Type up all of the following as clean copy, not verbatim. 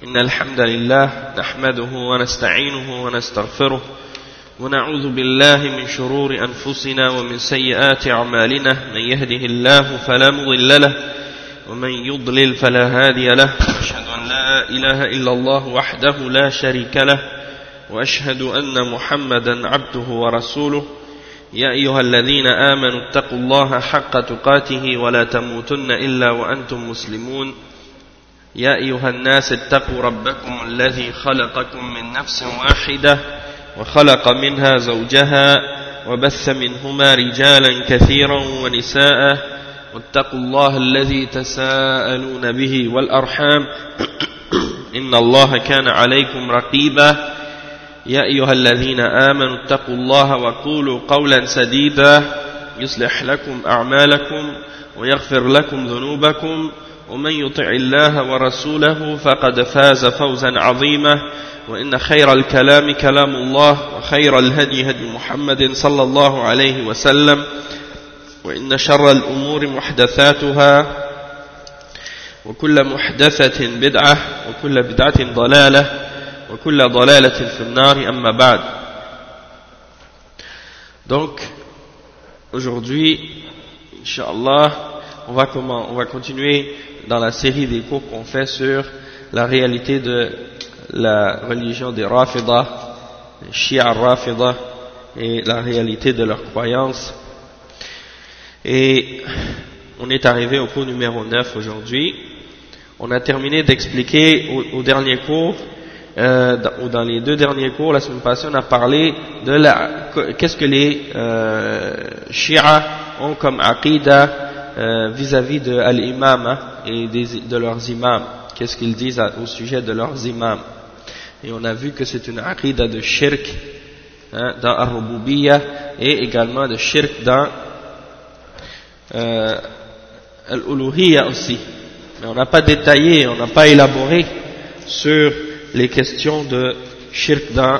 إن الحمد لله نحمده ونستعينه ونستغفره ونعوذ بالله من شرور أنفسنا ومن سيئات أعمالنا من يهده الله فلا مضل له ومن يضلل فلا هادي له وأشهد أن لا إله إلا الله وحده لا شريك له وأشهد أن محمدا عبده ورسوله يا أيها الذين آمنوا اتقوا الله حق تقاته ولا تموتن إلا وأنتم مسلمون يا أيها الناس اتقوا ربكم الذي خلقكم من نفس واحدة وخلق منها زوجها وبث منهما رجالا كثيرا ونساء واتقوا الله الذي تساءلون به والأرحام إن الله كان عليكم رقيبا يا أيها الذين آمنوا اتقوا الله وقولوا قولا سديدا يصلح لكم أعمالكم ويغفر لكم ذنوبكم ومن يطع الله ورسوله فقد فاز فوزا عظيما وإن خير الكلام كلام الله وخير الهدي هدي محمد صلى الله عليه وسلم وإن شر الأمور محدثاتها وكل محدثة بدعة وكل بدعة ضلالة وكل ضلالة في النار أما بعد. Donc aujourd'hui Inch'Allah on va continuer dans la série des cours qu'on fait sur la réalité de la religion des Rafida, les Shia Rafida, et la réalité de leurs croyances. Et on est arrivé au cours numéro 9 aujourd'hui. On a terminé d'expliquer au dernier cours, ou dans les deux derniers cours, la semaine passée, on a parlé de qu'est-ce que les Shia ont comme aqida vis-à-vis de l'imam et de leurs imams. Qu'est-ce qu'ils disent au sujet de leurs imams. Et on a vu que c'est une aqida de shirk dans al-Rububiyya et également de shirk dans al-Uluhiyya aussi. Mais on n'a pas détaillé, on n'a pas élaboré sur les questions de shirk dans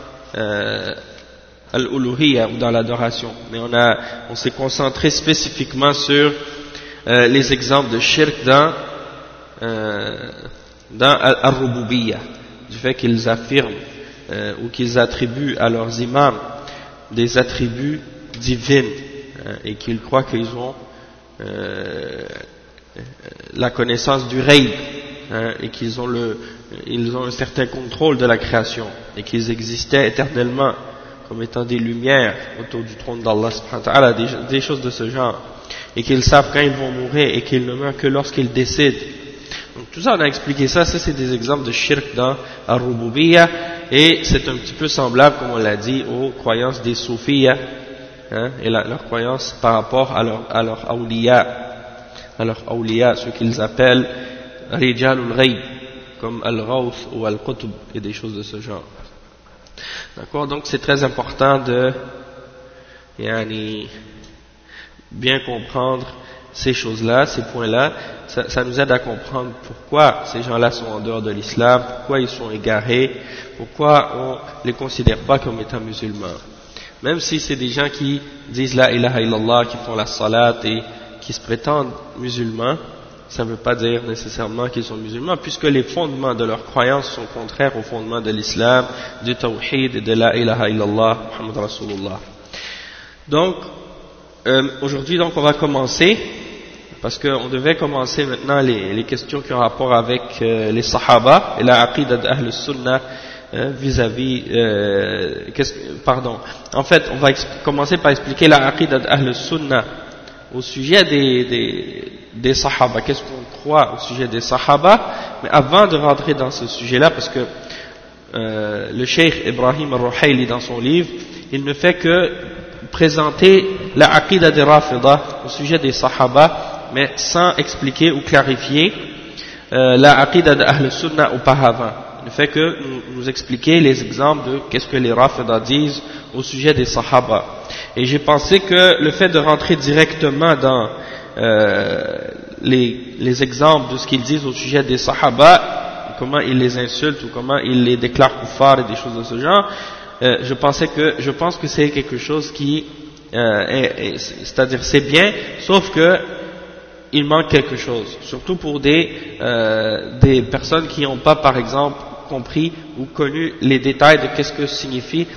al-Uluhiyya ou dans l'adoration. Mais on s'est concentré spécifiquement sur les exemples de shirk dans al-Rububiyya, du fait qu'ils affirment ou qu'ils attribuent à leurs imams des attributs divins et qu'ils croient qu'ils ont la connaissance du règne et qu'ils ont un certain contrôle de la création et qu'ils existaient éternellement comme étant des lumières autour du trône d'Allah subhanahu wa ta'ala, des choses de ce genre, et qu'ils savent quand ils vont mourir et qu'ils ne meurent que lorsqu'ils décident. Donc tout ça on a expliqué ça c'est des exemples de shirk dans al-Rububiyya, et c'est un petit peu semblable, comme on l'a dit, aux croyances des Soufiyya, et leurs croyances par rapport à leurs awliya, ceux qu'ils appellent Rijalul Ghayb, comme Al-Ghawth ou Al-Qutb et des choses de ce genre. D'accord, donc c'est très important de bien comprendre ces choses-là, ces points-là. Ça nous aide à comprendre pourquoi ces gens-là sont en dehors de l'islam, pourquoi ils sont égarés, pourquoi on les considère pas comme étant musulmans. Même si c'est des gens qui disent la ilaha illallah, qui font la salat et qui se prétendent musulmans, ça ne veut pas dire nécessairement qu'ils sont musulmans, puisque les fondements de leur croyance sont contraires aux fondements de l'islam, du tawhid et de la ilaha illallah, Muhammad Rasulullah. Donc, aujourd'hui, on va commencer, parce qu'on devait commencer maintenant les questions qui ont rapport avec les Sahaba et la aqida d'Ahl Sunnah vis-à-vis. En fait, on va commencer par expliquer la aqida d'Ahl Sunnah au sujet des Sahaba. Qu'est-ce qu'on croit au sujet des Sahaba? Mais avant de rentrer dans ce sujet-là, parce que le Cheikh Ibrahim al-Ruhayli, dans son livre, il ne fait que présenter la aqida des Rafida au sujet des Sahaba, mais sans expliquer ou clarifier la aqida d'Ahl Sunnah auparavant. Il ne fait que nous expliquer les exemples de qu'est-ce que les Rafida disent au sujet des Sahaba. Et j'ai pensé que le fait de rentrer directement dans les exemples de ce qu'ils disent au sujet des Sahaba, comment ils les insultent ou comment ils les déclarent kuffar et des choses de ce genre, je pense que c'est quelque chose qui c'est-à-dire c'est bien, sauf que il manque quelque chose, surtout pour des personnes qui n'ont pas, par exemple, compris ou connu les détails de qu'est-ce que signifie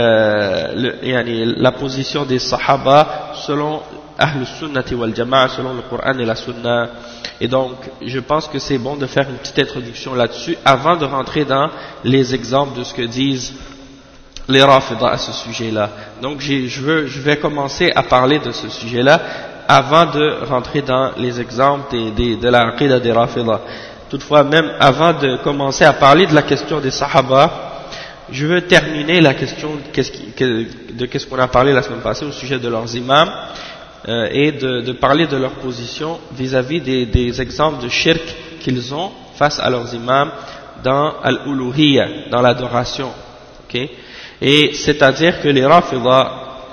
la position des Sahaba selon Ahl Sunnati wal Jama'a, selon le Coran et la Sunna. Et donc, je pense que c'est bon de faire une petite introduction là-dessus avant de rentrer dans les exemples de ce que disent les Rafida à ce sujet-là. Donc, je vais commencer à parler de ce sujet-là avant de rentrer dans les exemples de la Aqida des Rafida. Toutefois, même avant de commencer à parler de la question des Sahaba, je veux terminer la question de qu'est-ce qu'on a parlé la semaine passée au sujet de leurs imams et de parler de leur position vis-à-vis des exemples de shirk qu'ils ont face à leurs imams dans al-uluhiyya, dans l'adoration. Okay? Et c'est-à-dire que les Rafida,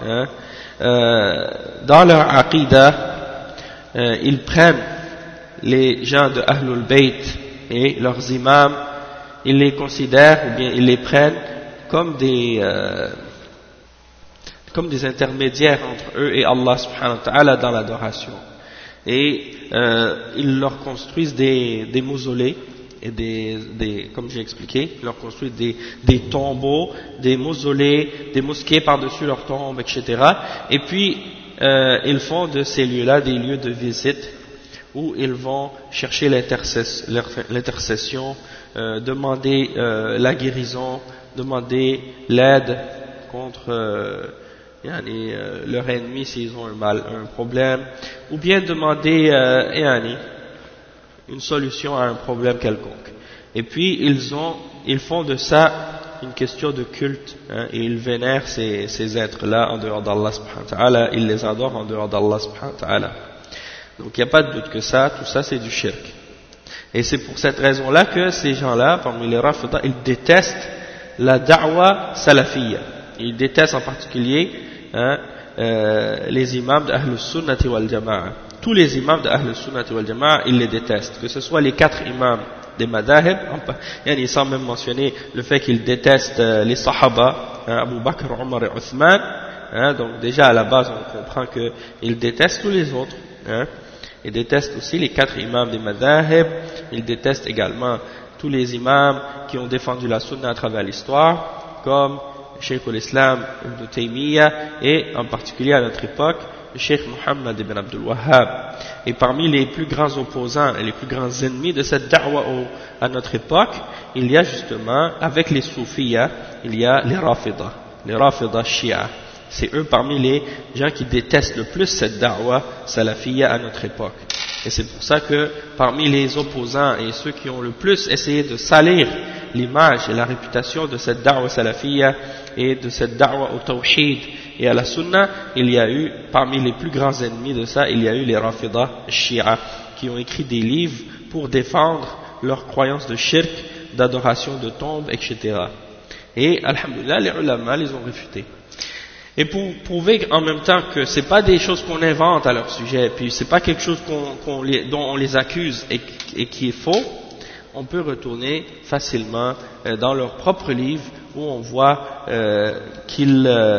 dans leur aqida, ils prennent les gens de Ahlul Bayt et leurs imams, ils les considèrent ou bien ils les prennent comme des intermédiaires entre eux et Allah subhanahu wa ta'ala dans l'adoration. Et ils leur construisent des mausolées et comme j'ai expliqué, ils leur construisent des tombeaux, des mausolées, des mosquées par-dessus leurs tombes, etc. Et puis ils font de ces lieux-là des lieux de visite où ils vont chercher l'intercession, demander la guérison, demander l'aide contre leur ennemi s'ils ont un problème, ou bien demander une solution à un problème quelconque. Et puis ils font de ça une question de culte, et ils vénèrent ces êtres-là en dehors d'Allah subhanahu wa ta'ala, ils les adorent en dehors d'Allah subhanahu wa ta'ala. Donc il n'y a pas de doute que tout ça c'est du shirk. Et c'est pour cette raison-là que ces gens-là, parmi les Rafida, ils détestent la da'wa salafiyya. Ils détestent en particulier les imams d'Ahl Sunnati wal Jama'a. Tous les imams d'Ahl Sunnati wal Jama'a, ils les détestent. Que ce soit les 4 imams des madahib, sans même mentionner le fait qu'ils détestent les Sahaba, Abu Bakr, Omar et Uthman. Donc déjà à la base on comprend qu'ils détestent tous les autres. Ils détestent aussi les 4 imams des madahib, ils détestent également tous les imams qui ont défendu la sunna à travers l'histoire, comme Cheikh al-Islam Ibn Taymiyyah et en particulier à notre époque, le Cheikh Muhammad ibn Abdul Wahhab. Et parmi les plus grands opposants et les plus grands ennemis de cette da'wa à notre époque, il y a justement, avec les soufiyas, il y a les Rafida Shia. C'est eux parmi les gens qui détestent le plus cette da'wa salafiyya à notre époque. Et c'est pour ça que parmi les opposants et ceux qui ont le plus essayé de salir l'image et la réputation de cette da'wa salafiyya et de cette da'wa au tawhid et à la sunna, il y a eu, parmi les plus grands ennemis de ça, il y a eu les Rafida Shia qui ont écrit des livres pour défendre leurs croyances de shirk, d'adoration de tombes, etc. Et alhamdulillah, les ulama les ont réfutés. Et pour prouver en même temps que c'est pas des choses qu'on invente à leur sujet, puis c'est pas quelque chose dont on les accuse et qui est faux, on peut retourner facilement dans leurs propres livres où on voit qu'ils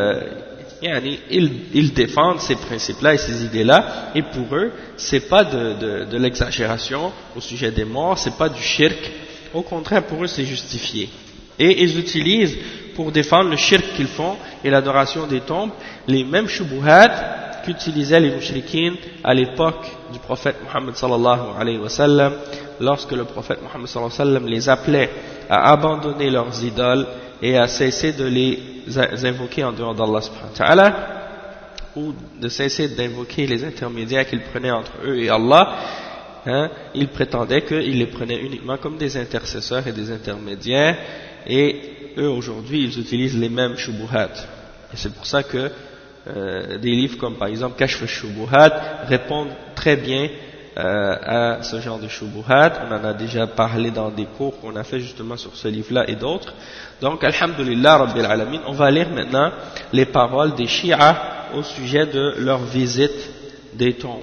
défendent ces principes-là et ces idées-là, et pour eux, c'est pas de l'exagération au sujet des morts, c'est pas du shirk, au contraire pour eux c'est justifié. Et ils utilisent pour défendre le shirk qu'ils font et l'adoration des tombes, les mêmes shubuhat qu'utilisaient les mushrikines à l'époque du prophète Muhammad sallallahu alayhi wa sallam, lorsque le prophète Muhammad sallallahu alayhi wa sallam les appelait à abandonner leurs idoles et à cesser de les invoquer en dehors d'Allah subhanahu wa ta'ala, ou de cesser d'invoquer les intermédiaires qu'ils prenaient entre eux et Allah. Ils prétendaient qu'ils les prenaient uniquement comme des intercesseurs et des intermédiaires, et eux aujourd'hui ils utilisent les mêmes shubuhat. Et c'est pour ça que des livres comme par exemple Kashf al-Shubuhat répondent très bien à ce genre de shubuhat. On en a déjà parlé dans des cours qu'on a fait justement sur ce livre-là et d'autres. Donc alhamdulillah Rabbil Alamin, on va lire maintenant les paroles des Shia au sujet de leur visite des tombes.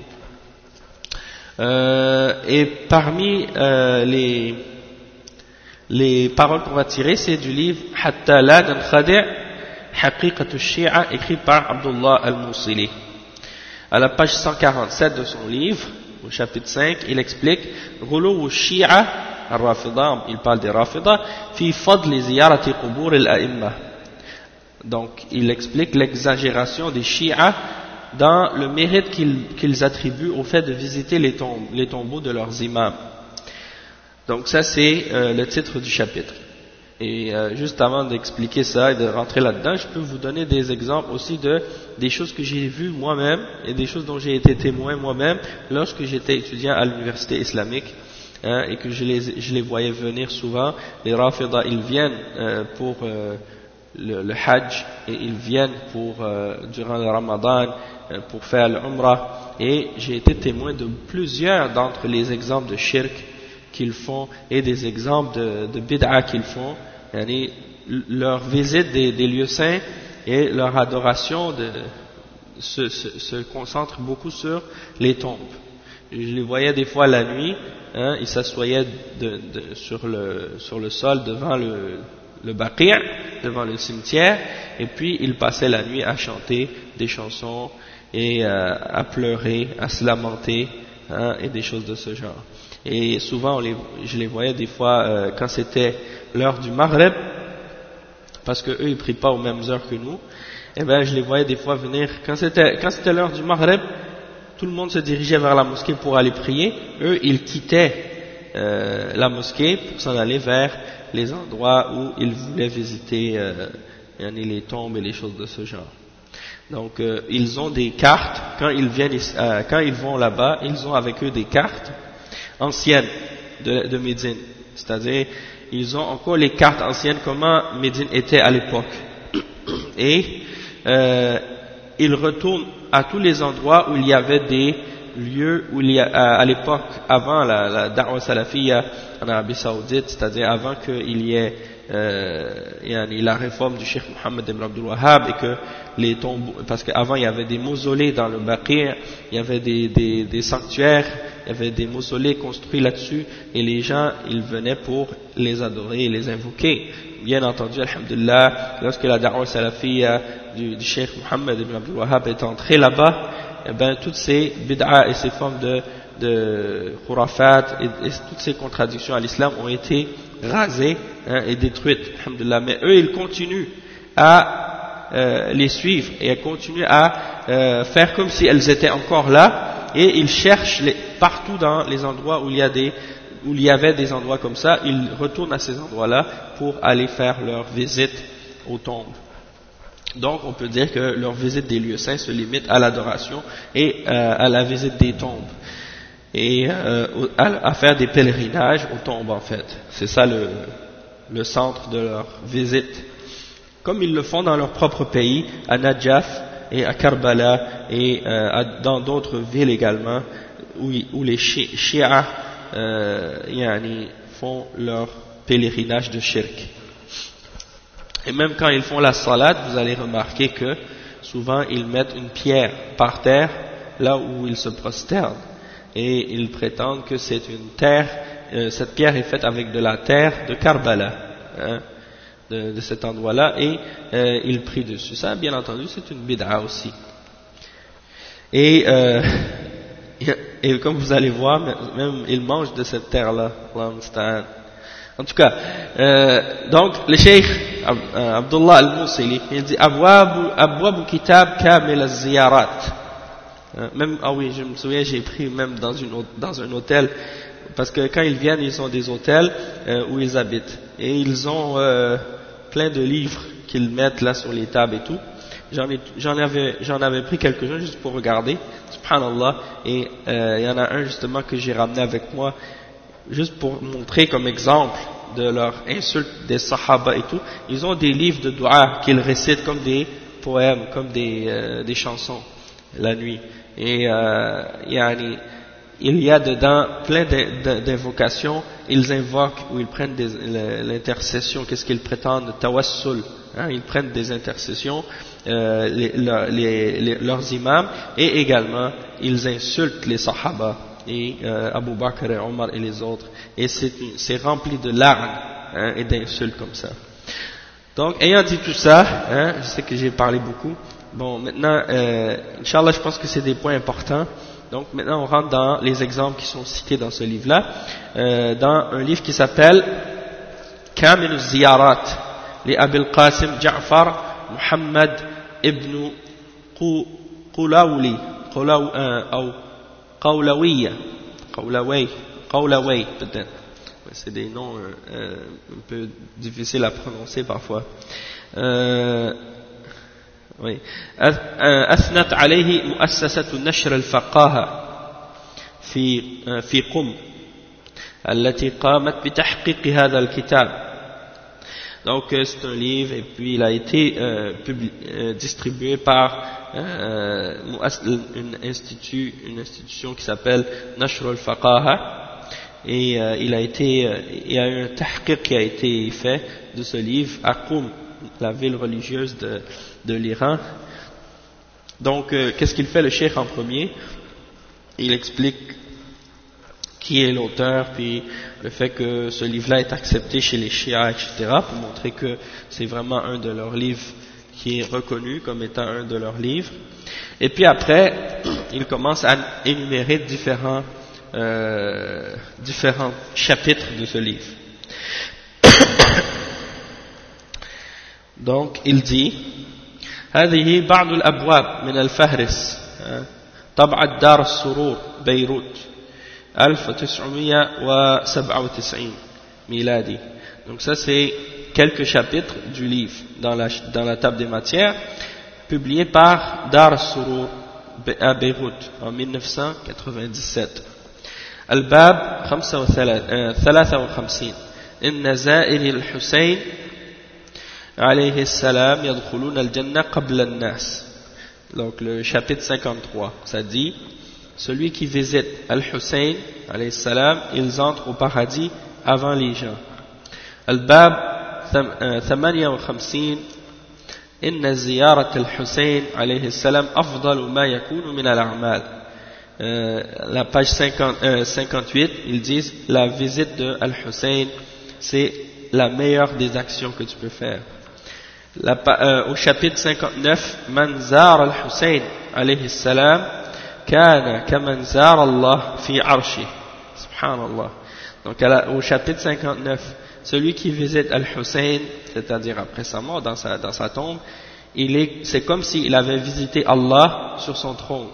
Et parmi les paroles qu'on va tirer, c'est du livre Hatta la nankhadi' Haqiqatu Shia, écrit par Abdullah al-Musili. À la page 147 de son livre, au chapitre 5, il explique Ghuluw al-Shi'a al-Rafida, il parle des Rafida, fi fadli ziyarati qubur al-a'imma. Donc, il explique l'exagération des Shi'a dans le mérite qu'ils attribuent au fait de visiter les tombeaux de leurs imams. Donc, ça, c'est le titre du chapitre. Et juste avant d'expliquer ça et de rentrer là-dedans, je peux vous donner des exemples aussi des choses que j'ai vues moi-même et des choses dont j'ai été témoin moi-même lorsque j'étais étudiant à l'université islamique, et que je les voyais venir souvent. Les Rafida, ils viennent pour le Hajj, et ils viennent durant le Ramadan pour faire l'Umrah, et j'ai été témoin de plusieurs d'entre les exemples de shirk qu'ils font et des exemples de bid'a qu'ils font. Leur visite des lieux saints et leur adoration se concentre beaucoup sur les tombes. Je les voyais des fois la nuit, ils s'assoyaient sur le sol devant le Baqi', devant le cimetière, et puis ils passaient la nuit à chanter des chansons et à pleurer, à se lamenter, et des choses de ce genre. Et souvent je les voyais des fois quand c'était l'heure du Maghreb, parce que eux ils prient pas aux mêmes heures que nous, et ben je les voyais des fois venir quand c'était l'heure du Maghreb, tout le monde se dirigeait vers la mosquée pour aller prier, eux ils quittaient la mosquée pour s'en aller vers les endroits où ils voulaient visiter les tombes et les choses de ce genre. Donc ils ont des cartes quand ils vont là-bas, ils ont avec eux des cartes anciennes de Médine, c'est-à-dire ils ont encore les cartes anciennes comment Médine était à l'époque, et ils retournent à tous les endroits où il y avait des lieux où à l'époque avant la da'wa salafiyya en Arabie Saoudite, c'est-à-dire avant qu'il y ait la réforme du Cheikh Mohammed ibn Abdul Wahhab, et que les tombeaux, parce qu'avant il y avait des mausolées dans le Baqi', il y avait des sanctuaires, il y avait des mausolées construits là-dessus, et les gens ils venaient pour les adorer et les invoquer. Bien entendu, alhamdulillah, lorsque la da'wa salafiyya du Cheikh Mohammed ibn Abdul Wahhab est entrée là-bas, eh ben toutes ces bid'a et ces formes de khurafat et toutes ces contradictions à l'islam ont été rasées et détruites, alhamdulillah. Mais eux ils continuent à les suivre et à continuer à faire comme si elles étaient encore là, et ils cherchent partout dans les endroits où il y avait des endroits comme ça, ils retournent à ces endroits-là pour aller faire leur visite aux tombes. Donc on peut dire que leur visite des lieux saints se limite à l'adoration et à la visite des tombes, et à faire des pèlerinages aux tombes en fait. C'est ça le centre de leur visite. Comme ils le font dans leur propre pays, à Najaf et à Karbala et dans d'autres villes également, où les Shi'a font leur pèlerinage de shirk. Et même quand ils font la salat, vous allez remarquer que souvent ils mettent une pierre par terre là où ils se prosternent, et ils prétendent que c'est une terre, cette pierre est faite avec de la terre de Karbala, de cet endroit-là, et ils prient dessus. Ça, bien entendu, c'est une bid'a aussi. Et comme vous allez voir, même ils mangent de cette terre-là. En tout cas, donc le Cheikh Abdullah al-Mousili, il dit Abwab kitab kamil az-ziyarat. Même, ah oui, je me souviens, j'ai pris même dans un hôtel, parce que quand ils viennent, ils ont des hôtels où ils habitent, et ils ont plein de livres qu'ils mettent là sur les tables et tout. J'en avais pris quelques-uns juste pour regarder, subhanallah, et il y en a un justement que j'ai ramené avec moi, juste pour montrer comme exemple de leur insulte des sahaba et tout. Ils ont des livres de dua qu'ils récitent comme des poèmes, comme des chansons la nuit, et il y a dedans plein d'invocations. Ils invoquent, ou ils prennent l'intercession. Qu'est-ce qu'ils prétendent? Tawassul, ils prennent des intercessions, leurs imams, et également ils insultent les sahaba et Abu Bakr et Omar et les autres, et c'est rempli de larmes et d'insultes comme ça. Donc ayant dit tout ça, je sais que j'ai parlé beaucoup. Bon, maintenant, Inch'Allah, je pense que c'est des points importants Donc maintenant on rentre dans les exemples qui sont cités dans ce livre-là, dans un livre qui s'appelle Kamil al-Ziyarat li Abil Qasim Ja'far Muhammad ibn Qulawli ou Qawlawiya, Qawlaway peut-être. C'est des noms un peu difficiles à prononcer parfois. Oui. أثنت عليه مؤسسة نشر الفقاهة في قم التي قامت بتحقيق هذا الكتاب. Donc c'est un livre et puis il a été distribué par une institution qui s'appelle Nashr al-Faqaha. Et il y a eu un tahqiq qui a été fait de ce livre à Qum, la ville religieuse de l'Iran. Donc qu'est-ce qu'il fait le cheikh en premier? Il explique qui est l'auteur, puis le fait que ce livre-là est accepté chez les chiites, etc., pour montrer que c'est vraiment un de leurs livres qui est reconnu comme étant un de leurs livres. Et puis après, il commence à énumérer différents chapitres de ce livre. Donc il dit هذه بعض الأبواب من الفهرس طبعة دار السرور بيروت 1997 ميلادي. Donc ça c'est quelques chapitres du livre dans la table des matières, publié par Dar al-Surur à Beyrouth en 1997. الباب 53 إن زائر الحسين عليه السلام يدخلون الجنة قبل الناس. Donc le chapitre 53, ça dit celui qui visite Al-Hussein alayhi salam, ils entrent au paradis avant les gens. الباب 58 إن زيارة الحسين عليه السلام أفضل ما يكون من الأعمال. La page 58, ils disent la visite de Al-Hussein, c'est la meilleure des actions que tu peux faire. Au chapitre 59, Man zar al-Hussein alayhi salam kana kaman zar Allah fi arshi. Subhanallah. Donc au chapitre 59, celui qui visite Al-Hussein, c'est-à-dire après sa mort dans sa tombe, c'est comme s'il avait visité Allah sur son trône.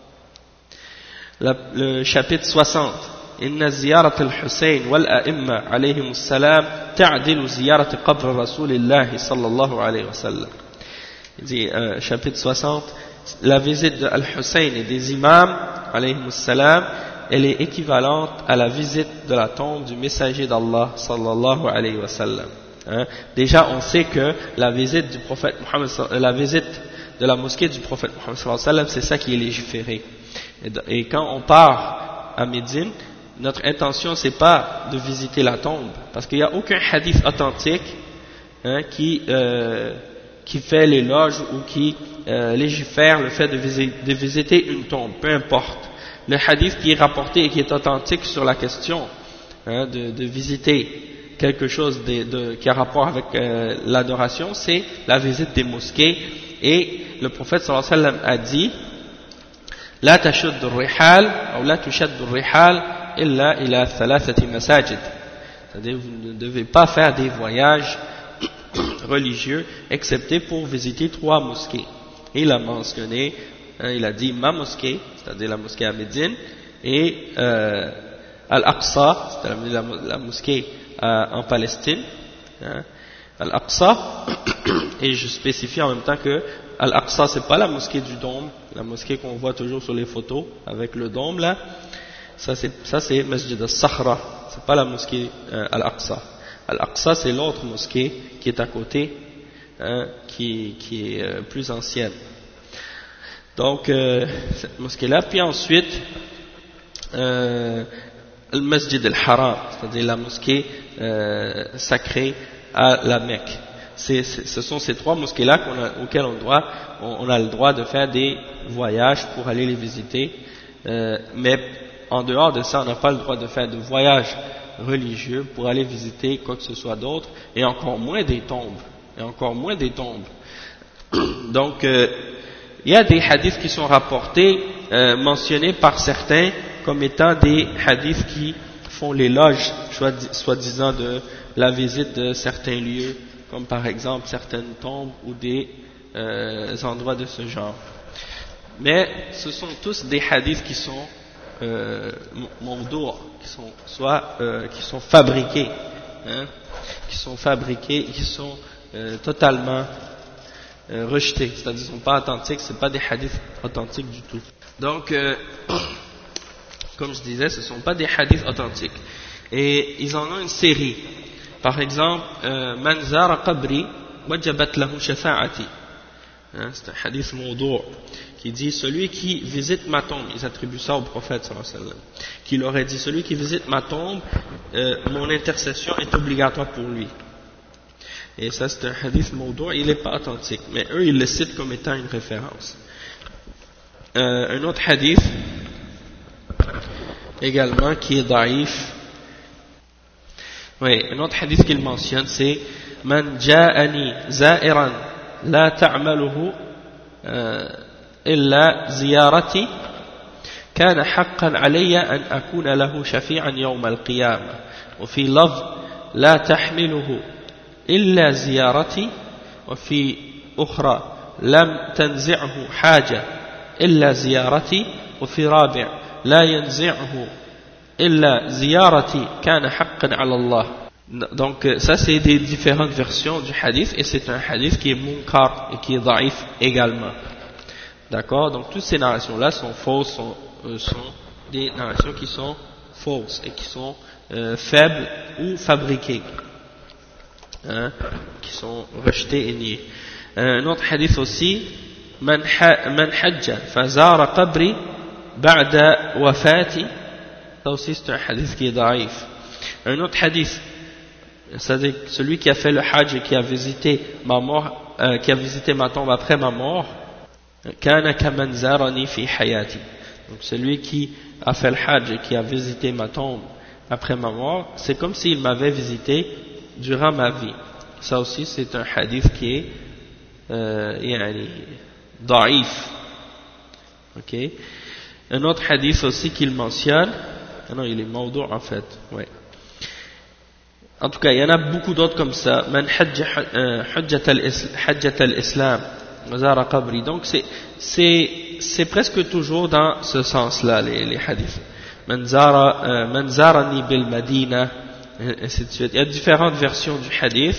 Le chapitre 60, إن زيارة الحسين والأئمة عليهم السلام تعدل زيارة قبر رسول الله صلى الله عليه وسلم. Il dit, chapitre 60, la visite de Al-Hussein et des imams alayhim salam, elle est équivalente à la visite de la tombe du messager d'Allah sallallahu alayhi wa sallam. Déjà on sait que la visite du prophète Muhammad, la visite de la mosquée du prophète Muhammad sallallahu alayhi wa sallam, c'est ça qui est légiféré. Et quand on part à Médine, notre intention c'est pas de visiter la tombe, parce qu'il n'y a aucun hadith authentique qui fait l'éloge ou qui légifère le fait de visiter une tombe, peu importe. Le hadith qui est rapporté et qui est authentique sur la question de visiter quelque chose qui a rapport avec l'adoration, c'est la visite des mosquées. Et le prophète sallallahu alayhi wa sallam a dit لا تشد الرحال أو لا تشد الرحال إلا إلى ثلاثة مساجد. C'est-à-dire vous ne devez pas faire des voyages religieux excepté pour visiter 3 mosquées. Et il a mentionné, il a dit ma mosquée, c'est-à-dire la mosquée à Médine, et Al-Aqsa, c'est-à-dire la mosquée en Palestine, Al-Aqsa, et je spécifie en même temps que Al-Aqsa c'est pas la mosquée du dôme, la mosquée qu'on voit toujours sur les photos avec le dôme là, ça c'est Masjid al-Sahra, c'est pas la mosquée Al-Aqsa. Al-Aqsa c'est l'autre mosquée qui est à côté, qui est plus ancienne. Donc cette mosquée là, puis ensuite Al-Masjid al-Haram, c'est-à-dire la mosquée sacrée à la Mecque. Ce sont ces 3 mosquées-là auxquelles on a le droit de faire des voyages pour aller les visiter, mais en dehors de ça, on n'a pas le droit de faire de voyages religieux pour aller visiter quoi que ce soit d'autre, et encore moins des tombes. Donc, il y a des hadiths qui sont rapportés mentionnés par certains comme étant des hadiths qui font l'éloge, soi-disant, de la visite de certains lieux, comme par exemple certaines tombes ou des endroits de ce genre. Mais ce sont tous des hadiths qui sont mawdou', qui sont fabriqués, hein, qui sont totalement rejetés, c'est-à-dire qu'ils ne sont pas authentiques, ce ne sont pas des hadiths authentiques du tout. Donc, comme je disais, ce ne sont pas des hadiths authentiques. Et ils en ont une série. Par exemple, Man zara qabri wajabat lahu shafa'ati. C'est un hadith mawdou' qui dit celui qui visite ma tombe, ils attribuent ça au prophète sallallahu alayhi wa sallam, qui leur aurait dit celui qui visite ma tombe, mon intercession est obligatoire pour lui. Et ça c'est un hadith mawdou', il n'est pas authentique, mais eux ils le citent comme étant une référence. Un autre hadith également qui est daïf, oui, un autre hadith qu'il mentionne c'est Man ja'ani za'iran la ta'maluhu إلا زيارتي كان حقا علي أن أكون له شفيعا يوم القيامة وفي لفظ لا تحمله إلا زيارتي وفي أخرى لم تنزعه حاجة إلا زيارتي وفي رابع لا ينزعه إلا زيارتي كان حقا على الله. Donc ça c'est des différentes versions du hadith et c'est un hadith qui est munkar et qui est daïf également. D'accord, donc toutes ces narrations-là sont fausses, sont des narrations qui sont fausses et qui sont faibles ou fabriquées, hein, qui sont rejetées et niées. Un autre hadith aussi, Man hajja fazara qabri ba'da wafati, ça aussi c'est un hadith qui est daïf. Un autre hadith, c'est-à-dire celui qui a fait le hajj et qui a visité ma mort, qui a visité ma tombe après ma mort, Kana kaman zarani fi hayati. Donc celui qui a fait le hajj et qui a visité ma tombe après ma mort, c'est comme s'il m'avait visité durant ma vie. Ça aussi c'est un hadith qui est daïf. Ok. Un autre hadith aussi qu'il mentionne, non il est mawdou' en fait, ouais. En tout cas il y en a beaucoup d'autres comme ça. Man hajjat al-islam Zara qabri. Donc c'est presque toujours dans ce sens-là les hadiths. Man zarani bil Madina, ainsi de suite. Il y a différentes versions du hadith,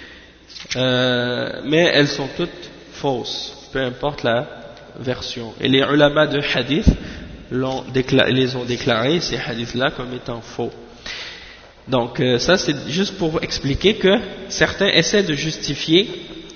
mais elles sont toutes fausses, peu importe la version. Et les ulama de hadith les ont déclarés ces hadiths-là comme étant faux. Donc ça c'est juste pour expliquer que certains essaient de justifier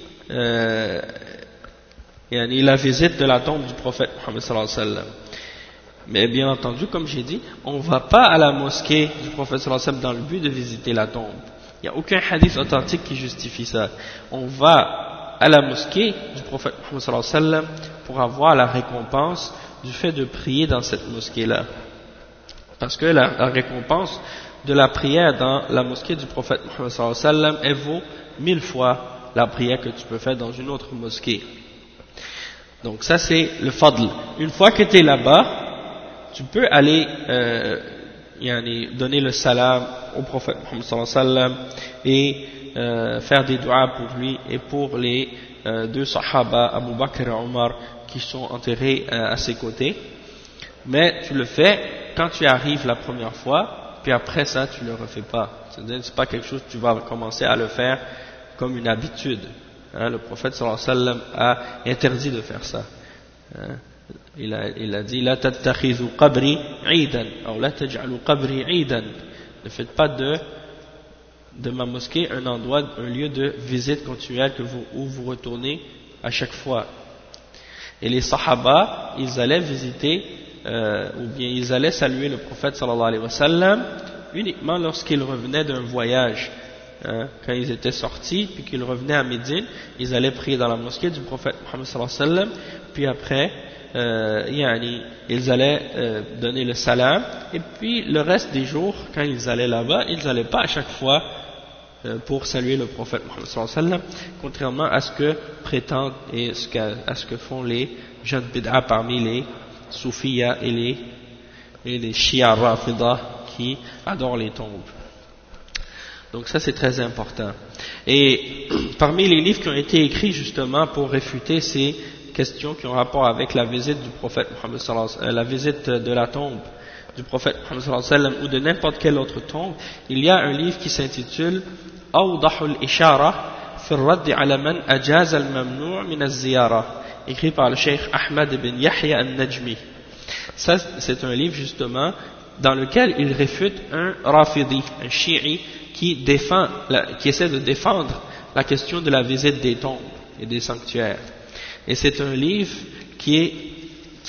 la visite de la tombe du prophète Muhammad sallallahu alayhi wa sallam. Mais bien entendu, comme j'ai dit, on ne va pas à la mosquée du prophète sallallahu alayhi wa sallam dans le but de visiter la tombe. Il n'y a aucun hadith authentique qui justifie ça. On va à la mosquée du prophète Muhammad sallallahu alayhi wa sallam pour avoir la récompense du fait de prier dans cette mosquée-là. Parce que la récompense de la prière dans la mosquée du prophète Muhammad sallallahu alayhi wa sallam, elle vaut 1000 fois la prière que tu peux faire dans une autre mosquée. Donc ça c'est le fadl. Une fois que tu es là-bas, tu peux aller donner le salam au prophète Muhammad sallallahu alayhi wa sallam et faire des du'as pour lui et pour les deux sahaba, Abu Bakr et Omar, qui sont enterrés à ses côtés. Mais tu le fais quand tu arrives la première fois, puis après ça tu ne le refais pas. C'est-à-dire c'est pas quelque chose que tu vas commencer à le faire comme une habitude. Hein, le prophète sallallahu alayhi wa sallam a interdit de faire ça. Hein, il a dit la tattakhidhu qabri eidan ou la taj'alu qabri eidan. Ne faites pas de ma mosquée un lieu de visite continuelle où vous retournez à chaque fois. Et les sahaba, ils allaient visiter ou bien ils allaient saluer le prophète sallallahu alayhi wa sallam uniquement lorsqu'ils revenaient d'un voyage. Quand ils étaient sortis puis qu'ils revenaient à Médine, ils allaient prier dans la mosquée du prophète Muhammad sallallahu alayhi wa sallam, puis après ils allaient donner le salam, et puis le reste des jours quand ils allaient là-bas, ils n'allaient pas à chaque fois pour saluer le prophète Muhammad sallallahu alayhi wa sallam, contrairement à ce que prétendent et à ce que font les jeunes bid'a parmi Soufiya et les Shia Rafida qui adorent les tombes. Donc ça c'est très important. Et parmi les livres qui ont été écrits justement pour réfuter ces questions qui ont rapport avec la visite du prophète Muhammad sallallahu alayhi wa sallam, la visite de la tombe du prophète Muhammad sallallahu alayhi wa sallam ou de n'importe quelle autre tombe, il y a un livre qui s'intitule Awdahul Ishara fi ar-radd ala man ajaza al-mamnu' min az-ziyara, écrit par le cheikh Ahmad ibn Yahya al-Najmi. Ça c'est un livre justement dans lequel il réfute un Rafidi, un Shi'i qui essaie de défendre la question de la visite des tombes et des sanctuaires. Et c'est un livre qui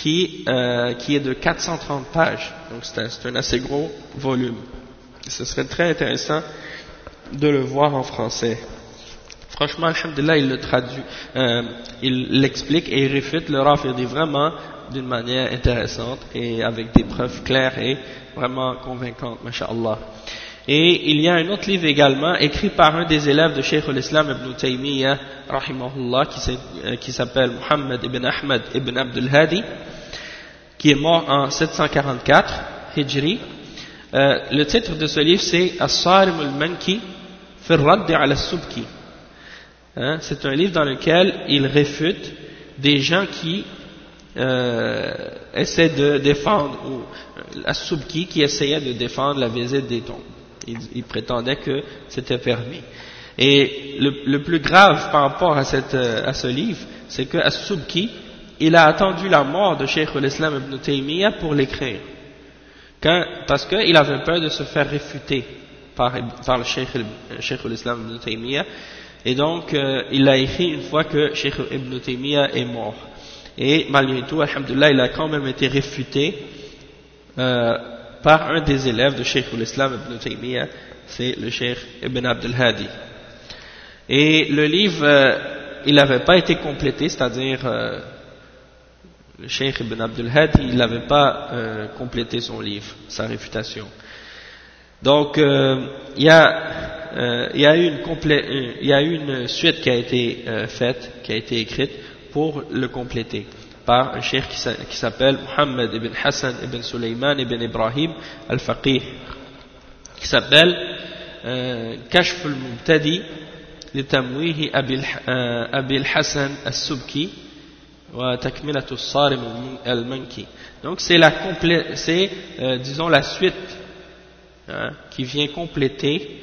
est de 430 pages, donc c'est un assez gros volume. Et ce serait très intéressant de le voir en français. Franchement, alhamdulillah, il le traduit, il l'explique et il réfute le Rafidi vraiment d'une manière intéressante et avec des preuves claires et vraiment convaincantes, masha'Allah. Et il y a un autre livre également écrit par un des élèves de Cheikh al-Islam ibn Taymiyyah rahimahullah qui s'appelle Muhammad ibn Ahmad ibn Abdul Hadi, qui est mort en 744 Hijri. Le titre de ce livre c'est As-Sarim al-Manki fi ar-Radd ala as-Subki. C'est un livre dans lequel il réfute des gens qui essaient de défendre, ou as-Subki qui essayait de défendre la visite des tombes. Il prétendait que c'était permis. Et le plus grave par rapport à ce livre, c'est que as-Subki, il a attendu la mort de Cheikh al-Islam ibn Taymiyyah pour l'écrire. Parce qu'il avait peur de se faire réfuter par le Cheikh al-Islam ibn Taymiyyah. Et donc, il l'a écrit une fois que Cheikh ibn Taymiyyah est mort. Et malgré tout, alhamdulillah, il a quand même été réfuté par un des élèves de Cheikh al-Islam ibn Taymiyyah, c'est le Cheikh ibn Abdul Hadi. Et le livre, il n'avait pas été complété, c'est-à-dire le Cheikh ibn Abdul Hadi, il n'avait pas complété son livre, sa réfutation. Donc, il y a eu une suite qui a été faite, qui a été écrite pour le compléter, par un cheikh qui s'appelle Muhammad ibn Hassan ibn Sulaiman ibn Ibrahim al-Faqih, qui s'appelle Kashf al-Mubtadi litamwihi Abil Hassan al-Subki wa Takmilat al-Sarim al-Manki. Donc c'est disons la suite qui vient compléter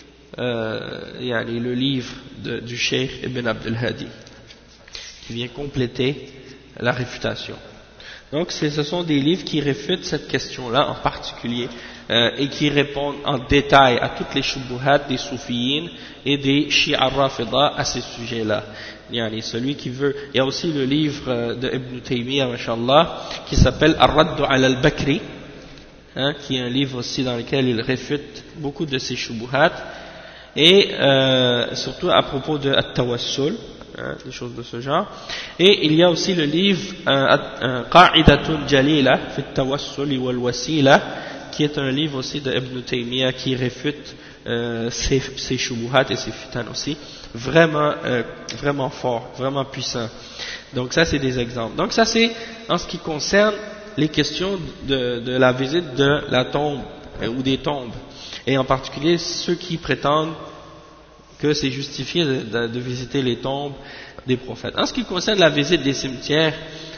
le livre du cheikh ibn Abdul Hadi, qui vient compléter la réfutation. Donc ce sont des livres qui réfutent cette question-là en particulier et qui répondent en détail à toutes les shubuhat des soufiyines et des Shia Rafida à ces sujets-là. Celui qui veut, il y a aussi le livre de Ibn Taymiyyah, mashallah, qui s'appelle Ar-Radd ala al-Bakri, qui est un livre aussi dans lequel il réfute beaucoup de ces shubuhat, et surtout à propos de At-Tawassul, des choses de ce genre. Et il y a aussi le livre Qa'idatun Jalila fi At-Tawassul wal Wasila, qui est un livre aussi de Ibn Taymiyyah qui réfute ces shubuhat et ces fitan aussi, vraiment fort, vraiment puissant. Donc ça c'est des exemples. Donc ça c'est en ce qui concerne les questions de la visite de la tombe ou des tombes, et en particulier ceux qui prétendent que c'est justifié de visiter les tombes des prophètes. En ce qui concerne la visite des cimetières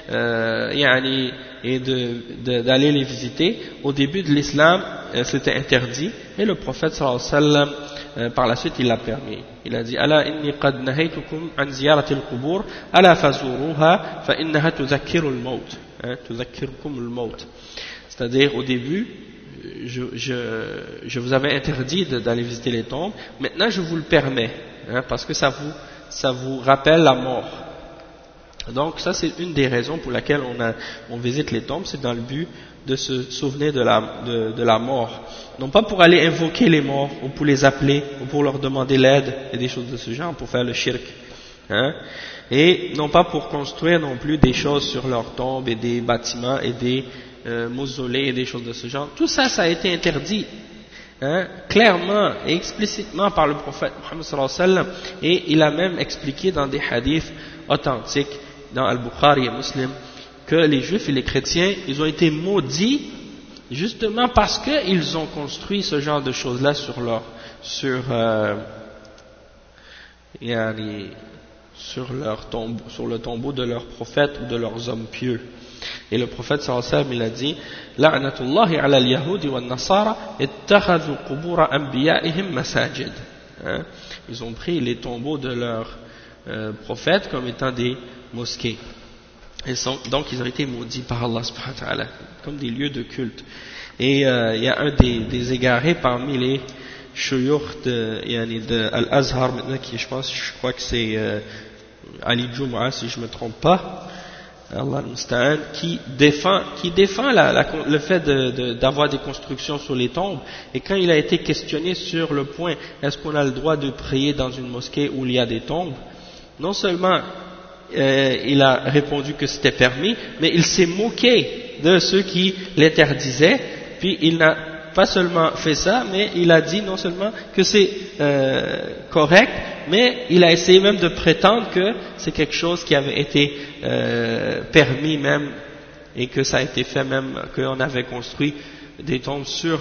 et d'aller les visiter, au début de l'islam c'était interdit, et le prophète sallallahu alayhi wa sallam par la suite il l'a permis. Il a dit ala inni qad nahaytukum an ziyarati al-qubur ala fazuruha fa innaha tudhakkiru al-maut, tudhakkirukum al-maut. C'est-à-dire au début je vous avais interdit d'aller visiter les tombes, maintenant je vous le permets, parce que ça vous rappelle la mort. Donc ça c'est une des raisons pour laquelle on visite les tombes, c'est dans le but de se souvenir de la mort, non pas pour aller invoquer les morts ou pour les appeler ou pour leur demander l'aide et des choses de ce genre, pour faire le shirk, et non pas pour construire non plus des choses sur leurs tombes et des bâtiments et des mausolées et des choses de ce genre. Tout ça, ça a été interdit clairement et explicitement par le prophète Muhammad sallallahu alayhi wa sallam, et il a même expliqué dans des hadiths authentiques dans Al-Bukhari et Muslim que les Juifs et les chrétiens, ils ont été maudits justement parce qu'ils ont construit ce genre de choses-là sur le tombeau de leurs prophètes ou de leurs hommes pieux. Et le prophète sallallahu alayhi wa sallam, il a dit La'natullahi ala al-yahudi wa nasara ittakhadhu qubura anbiya'ihim masajid. Ils ont pris les tombeaux de leurs prophètes comme étant des mosquées. Donc ils ont été maudits par Allah subhanahu wa ta'ala comme des lieux de culte. Et il y a un des égarés parmi les shuyukh de Al-Azhar maintenant, je crois que c'est Ali Jumu'ah si je ne me trompe pas, Allah al-Musta'an, qui défend le fait d'avoir des constructions sur les tombes. Et quand il a été questionné sur le point est-ce qu'on a le droit de prier dans une mosquée où il y a des tombes, non seulement il a répondu que c'était permis, mais il s'est moqué de ceux qui l'interdisaient, puis il n'a pas seulement fait ça, mais il a dit non seulement que c'est correct, mais il a essayé même de prétendre que c'est quelque chose qui avait été permis même, et que ça a été fait même, qu'on avait construit des tombes sur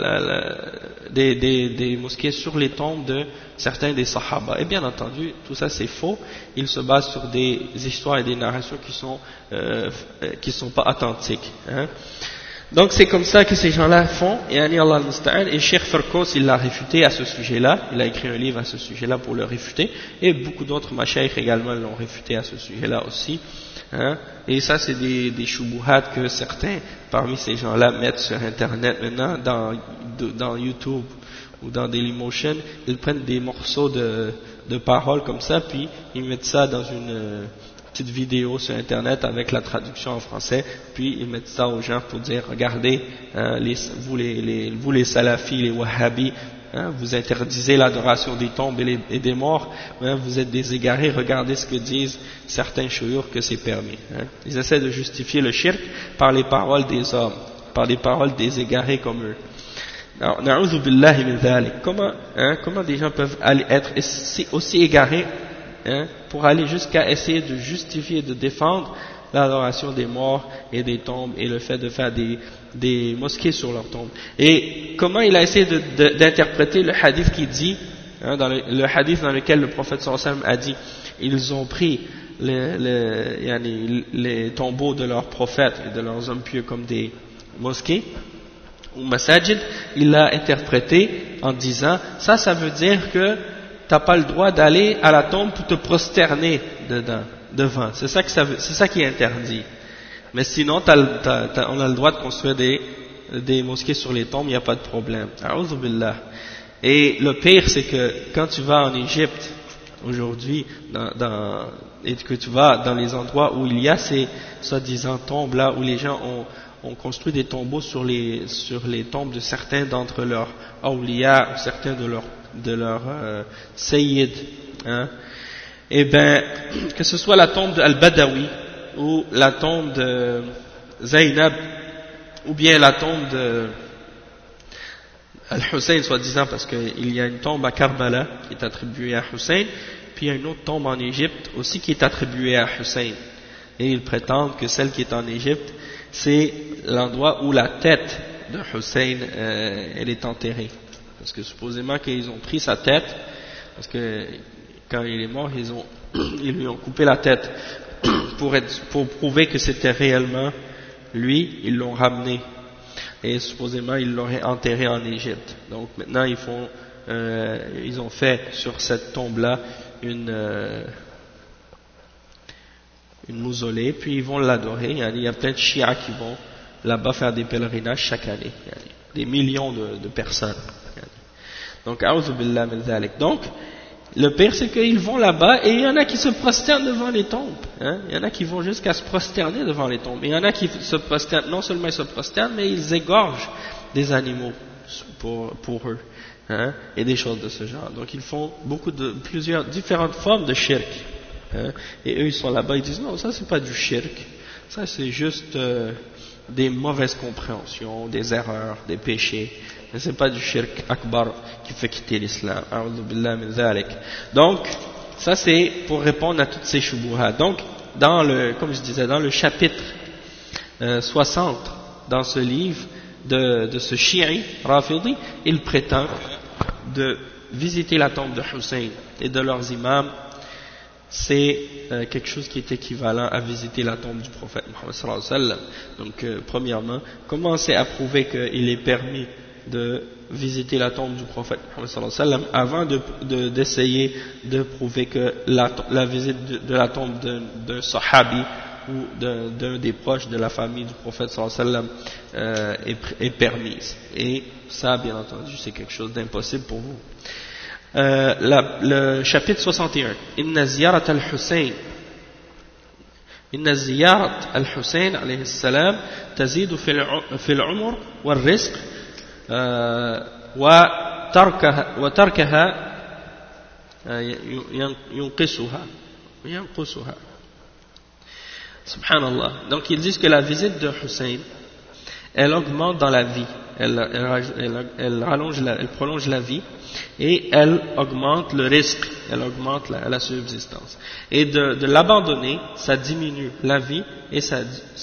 des mosquées sur les tombes de certains des Sahaba. Et bien entendu, tout ça c'est faux. Il se base sur des histoires et des narrations qui sont pas authentiques. Donc c'est comme ça que ces gens-là font. Et Allah al-Musta'an, et Cheikh Farkos il l'a réfuté à ce sujet-là. Il a écrit un livre à ce sujet-là pour le réfuter. Et beaucoup d'autres mashaykh également l'ont réfuté à ce sujet-là aussi. Et ça c'est des shubuhat que certains parmi ces gens-là mettent sur internet maintenant, dans YouTube ou dans Dailymotion. Ils prennent des morceaux de paroles comme ça, puis ils mettent ça dans une petite vidéo sur internet avec la traduction en français, puis ils mettent ça aux gens pour dire regardez, vous les salafis, les wahhabis, vous interdisez l'adoration des tombes et des morts, vous êtes des égarés, regardez ce que disent certains shuyukh que c'est permis. Ils essaient de justifier le shirk par les paroles des hommes, par les paroles des égarés comme eux. Alors, na'udhu billahi min dhalik. Comment des gens peuvent être aussi égarés pour aller jusqu'à essayer de justifier, de défendre l'adoration des morts et des tombes et le fait de faire des mosquées sur leurs tombes. Et comment il a essayé d'interpréter le hadith qui dit, dans le hadith dans lequel le prophète sallallahu alayhi wa sallam a dit, ils ont pris les tombeaux de leurs prophètes et de leurs hommes pieux comme des mosquées ou masajid, il l'a interprété en disant, ça veut dire que t'as pas le droit d'aller à la tombe pour te prosterner devant. C'est ça qui est interdit. Mais sinon, on a le droit de construire des mosquées sur les tombes, il n'y a pas de problème. A'udhu billah. Et le pire, c'est que quand tu vas en Égypte aujourd'hui, et que tu vas dans les endroits où il y a ces soi-disant tombes là, où les gens ont construit des tombeaux sur les tombes de certains d'entre leurs awliya, ou certains de leurs sayyid, et ben, que ce soit la tombe d'Al-Badawi ou la tombe de Zaynab ou bien la tombe de Al-Hussein, soi-disant, parce qu'il y a une tombe à Karbala qui est attribuée à Hussein, puis il y a une autre tombe en Égypte aussi qui est attribuée à Hussein, et ils prétendent que celle qui est en Égypte c'est l'endroit où la tête de Hussein elle est enterrée, parce que supposément qu'ils ont pris sa tête, parce que quand il est mort ils lui ont coupé la tête pour prouver que c'était réellement lui, ils l'ont ramené et supposément ils l'auraient enterré en Égypte. Donc maintenant ils ont fait sur cette tombe là une mausolée, puis ils vont l'adorer. Il y a plein de chiites qui vont là-bas faire des pèlerinages chaque année, des millions de personnes. Donc, a'udhu billah min dhalik. Donc, le pire c'est qu'ils vont là-bas et il y en a qui se prosternent devant les tombes. Il y en a qui vont jusqu'à se prosterner devant les tombes. Et il y en a qui se prosternent, non seulement ils se prosternent, mais ils égorgent des animaux pour eux. Et des choses de ce genre. Donc, ils font plusieurs différentes formes de shirk. Et eux ils sont là-bas, ils disent non, ça c'est pas du shirk, ça c'est juste des mauvaises compréhensions, des erreurs, des péchés, mais c'est pas du shirk akbar qui fait quitter l'islam. A'udhu billah min dhalik. Donc ça c'est pour répondre à toutes ces shubuhat. Donc comme je disais, dans le chapitre 60 dans ce livre de ce chiite Rafidi, il prétend de visiter la tombe de Hussein et de leurs imams, c'est quelque chose qui est équivalent à visiter la tombe du prophète Mohammed sallallahu alayhi wa sallam. Donc premièrement, commencez à prouver qu'il est permis de visiter la tombe du prophète Mohammed sallallahu alayhi wa sallam avant d'essayer de prouver que la visite de la tombe d'un sahabi ou d'un des proches de la famille du prophète sallallahu alayhi wa sallam est permise. Et ça, bien entendu, c'est quelque chose d'impossible pour vous. Le chapitre 61. Inna ziyarat al-Hussein alayhi salam tazidu fil umr wal rizq wa tarkaha yunqisuha. Subhanallah. Donc ils disent que la visite de Hussein, elle augmente dans la vie, elle prolonge la vie et elle augmente le risque, elle augmente la subsistance. Et de l'abandonner, ça diminue la vie et ça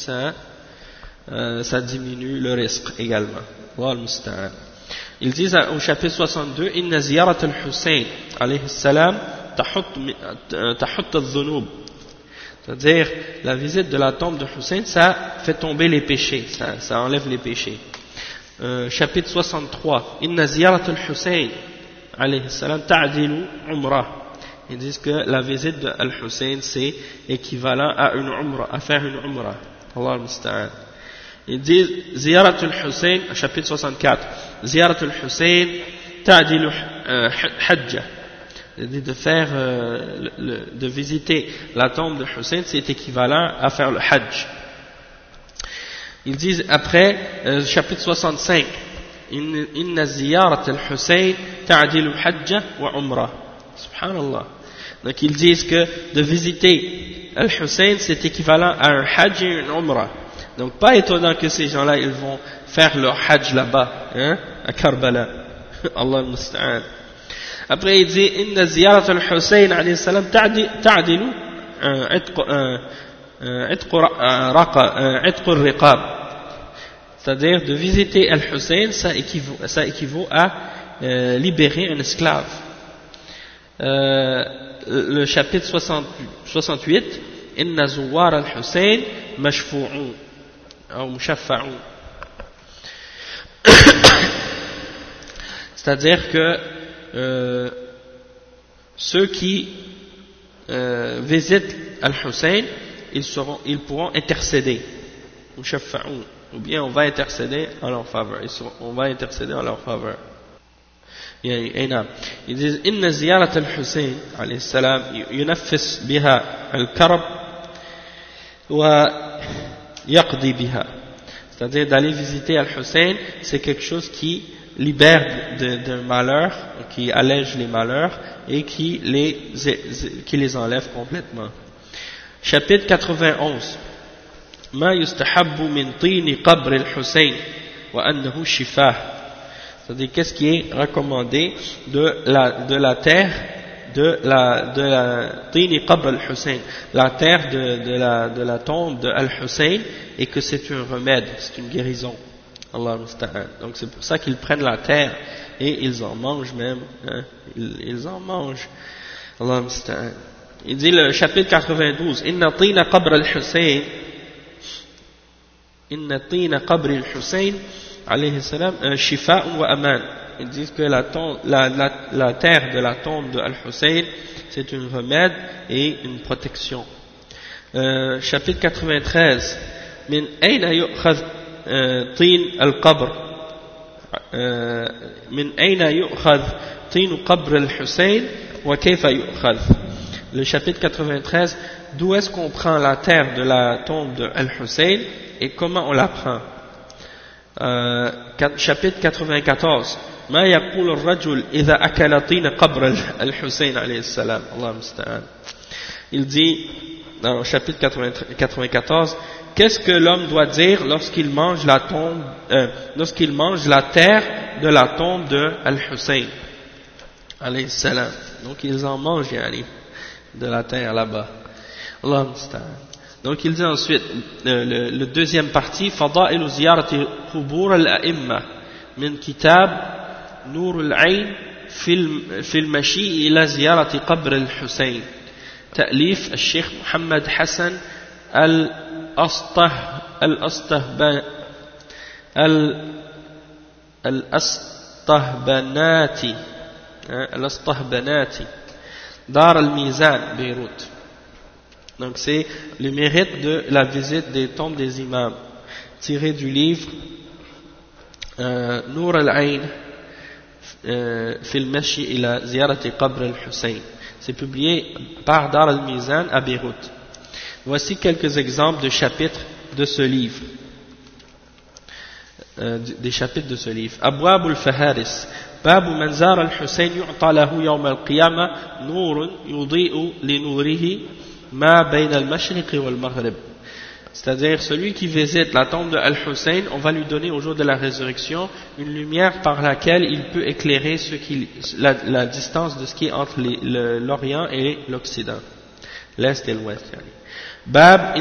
diminue le risque également. Wallahu musta'an. Ils disent au chapitre 62, Inna ziyarat al-Hussein alayhi salam tahut al-dhunub. C'est-à-dire, la visite de la tombe de Hussein, ça fait tomber les péchés, ça enlève les péchés. Chapitre 63, Inna ziyarat al-Hussein alayhi salam ta'dilu umrah. Ils disent que la visite de Al-Hussein c'est équivalent à une umrah, à faire une umrah. Allah musta'an. Ils disent ziyarat al-Hussein, chapitre 64, ziyarat al-Hussein ta'dilu hajja. De faire, de visiter la tombe de Hussein, c'est équivalent à faire le hajj. Ils disent après, chapitre 65, Inna ziyarat al-Hussein ta'dilu hajja wa umrah. Subhanallah. Donc ils disent que de visiter al-Hussein, c'est équivalent à un hajj et une umrah. Donc pas étonnant que ces gens-là, ils vont faire leur hajj là-bas, hein, à Karbala. Allah al-Musta'an. Après il dit Inna ziyarat al-Hussein alayhi salam ta'dilu itq al-riqab. C'est-à-dire de visiter al-Hussein, ça équivaut à libérer un esclave. Le chapitre 68, Inna zuwar al-Hussein mashfu'un ou mushaffa'un. C'est-à-dire que ceux qui visitent Al-Hussein, ils pourront intercéder, ou bien on va intercéder en leur faveur. Ils disent Inna ziyarat al-Hussein alayhi salam yunaffis biha al-karb wa yaqdi biha. C'est-à-dire d'aller visiter Al-Hussein, c'est quelque chose qui libère d'un malheur, qui allège les malheurs et qui les enlève complètement. Chapitre 91. Ma yustahabbu min tini qabr al-Hussein wa annahu shifah. C'est-à-dire qu'est-ce qui est recommandé de la terre de la tini qabr al-Hussein, la terre de la tombe de Al-Hussein, et que c'est un remède, c'est une guérison. Allah musta'an. Donc c'est pour ça qu'ils prennent la terre et ils en mangent même, hein? Ils en mangent. Allah musta'an. Il dit le chapitre 92, Inna tina qabr al-Hussein alayhi salam shifa'un wa aman. Ils disent que la terre de la tombe de Al-Hussein c'est un remède et une protection. Chapitre 93, Min ayna yu'khadh طين القبر من أين يؤخذ طين قبر الحسين وكيف يؤخذ. Le chapitre 93, d'où est-ce qu'on prend la terre de la tombe de Al-Hussein et comment on la prend. Chapitre 94, ما يقول الرجل إذا أكل طين قبر الحسين عليه السلام. Allah musta'an. Il dit dans le chapitre 94, qu'est-ce que l'homme doit dire lorsqu'il mange la terre de la tombe de Al-Hussein alayhi salam. Donc ils en mangent de la terre là-bas. Allah musta'an. Donc il dit ensuite, le deuxième partie, فضائل زيارة قبور الأئمة من كتاب نور العين في المشي إلى زيارة قبر الحسين تأليف الشيخ محمد حسن الأسطهبناتي دار الميزان Beyrouth. Donc c'est le mérite de la visite des tombes des imams tiré du livre Nour al-Ain في المشي إلى زيارة قبر الحسين. C'est publié par Dar al-Mizan à Beyrouth. Voici quelques exemples de chapitres de ce livre. Des chapitres de ce livre. أبواب الفهارس باب من زار الحسين يعطى له يوم القيامة نور يضيء لنوره ما بين المشرق والمغرب. C'est-à-dire celui qui visite la tombe de Al-Hussein, on va lui donner au jour de la résurrection une lumière par laquelle il peut éclairer la distance de ce qui est entre l'Orient et l'Occident, l'Est et l'Ouest. Bab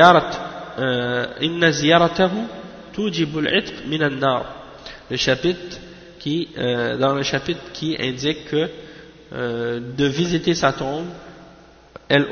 inna ziyaratahu tujibul itq min an-nar. Le chapitre dans le chapitre qui indique que de visiter sa tombe elle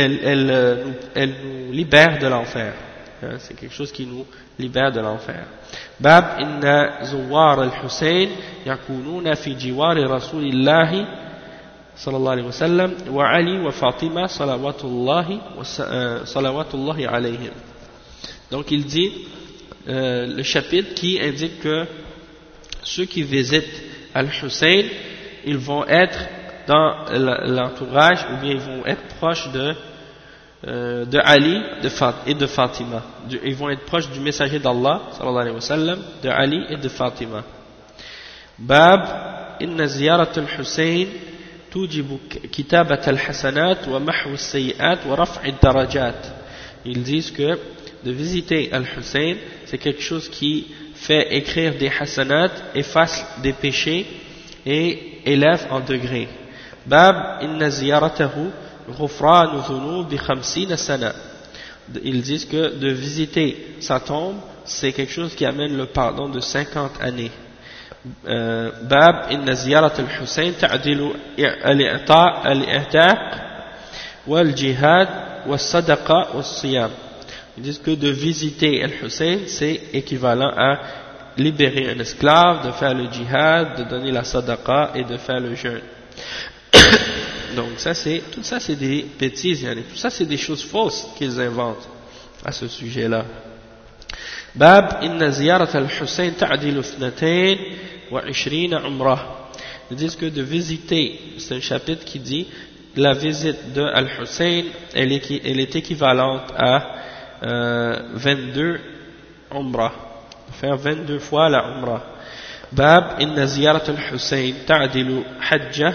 nous libère de l'enfer. C'est quelque chose qui nous libère de l'enfer. Bab inna zuwar al-Hussein yakununa fi jiwari Rasulillahi sallallahu alayhi wa sallam wa Ali wa Fatima salawatullahi alayhim. Donc il dit le chapitre qui indique que ceux qui visitent Al-Hussein, ils vont être dans l'entourage, ou bien ils vont être proches de Ali et de Fatima. Ils vont être proches du messager d'Allah, sallallahu alayhi wa sallam, de Ali et de Fatima. Bab, inna ziyarat al-Hussein tujibu kitabat al-hasanat wa mahwu al-sayyi'at wa raf'i al-darajat. Ils disent que de visiter Al-Hussein, c'est quelque chose qui fait écrire des hasanat, efface des péchés et élève en degrés. Bab inna ziyaratahu ghufranu dhunubi 50 sana. Ils disent que de visiter sa tombe, c'est quelque chose qui amène le pardon de 50 années. Bab inna ziyarat al-Hussein ta'dilu al-i'taq wal-jihad wal-sadaqa wal-siyam. Ils disent que de visiter Al-Hussein, c'est équivalent à libérer un esclave, de faire le djihad, de donner la sadaqa et de faire le jeûne. Donc tout ça c'est des bêtises, tout ça c'est des choses fausses qu'ils inventent à ce sujet-là. Bab inna ziyarat al-Hussein ta'dilu 22 umrah. Ils disent que de visiter, c'est un chapitre qui dit la visite de Al-Hussein, elle est équivalente à 22 umrah, faire 22 fois la umrah. Bab inna ziyarat al-Hussein ta'dilu hajjah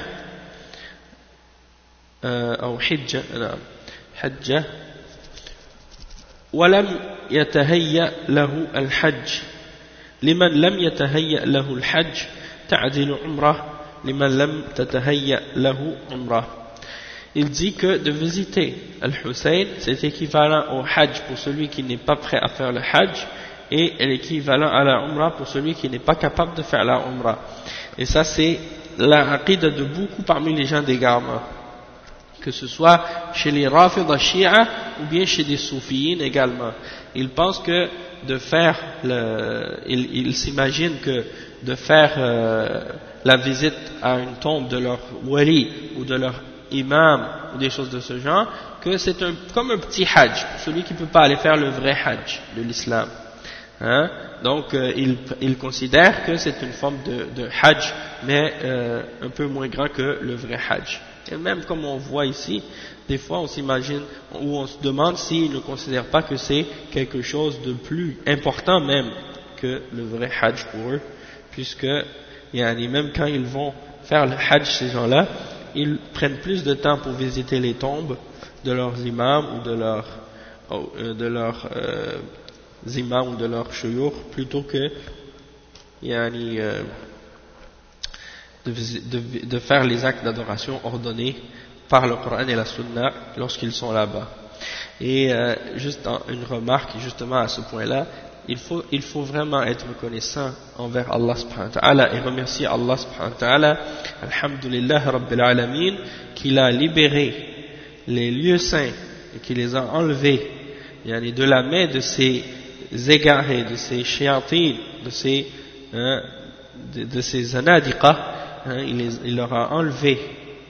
أو حجة نعم حجة ولم يتهيأ له الحج لمن لم يتهيأ له الحج تعدل عمره لمن لم تتهيأ له عمره. Il dit que de visiter Al-Hussein, c'est équivalent au hajj pour celui qui n'est pas prêt à faire le hajj et l'équivalent à la umrah pour celui qui n'est pas capable de faire la umrah. Et ça c'est la aqida de beaucoup parmi les gens d'égarement, que ce soit chez les Rafid al-Shia ou bien chez des Soufiyines également. Ils pensent que de faire ils s'imaginent que de faire la visite à une tombe de leur wali ou de leur imam ou des choses de ce genre, que c'est comme un petit hajj, celui qui ne peut pas aller faire le vrai hajj de l'islam. Donc ils considèrent que c'est une forme de hajj, mais un peu moins grand que le vrai hajj. Et même comme on voit ici, des fois on s'imagine, ou on se demande s'ils ne considèrent pas que c'est quelque chose de plus important même que le vrai hajj pour eux, puisque même quand ils vont faire le hajj, ces gens-là, ils prennent plus de temps pour visiter les tombes de leurs imams ou de leurs imams ou de leurs shuyukh, plutôt que de faire les actes d'adoration ordonnés par le Coran et la Sunna lorsqu'ils sont là-bas. Et juste une remarque justement à ce point-là, il faut vraiment être reconnaissant envers Allah subhanahu wa ta'ala et remercier Allah subhanahu wa ta'ala, alhamdulillah rabbil alamin, qu'il a libéré les lieux saints et qu'il les a enlevés de la main de ces égarés, de ces shayatines, de ces zanadiqa, il leur a enlevé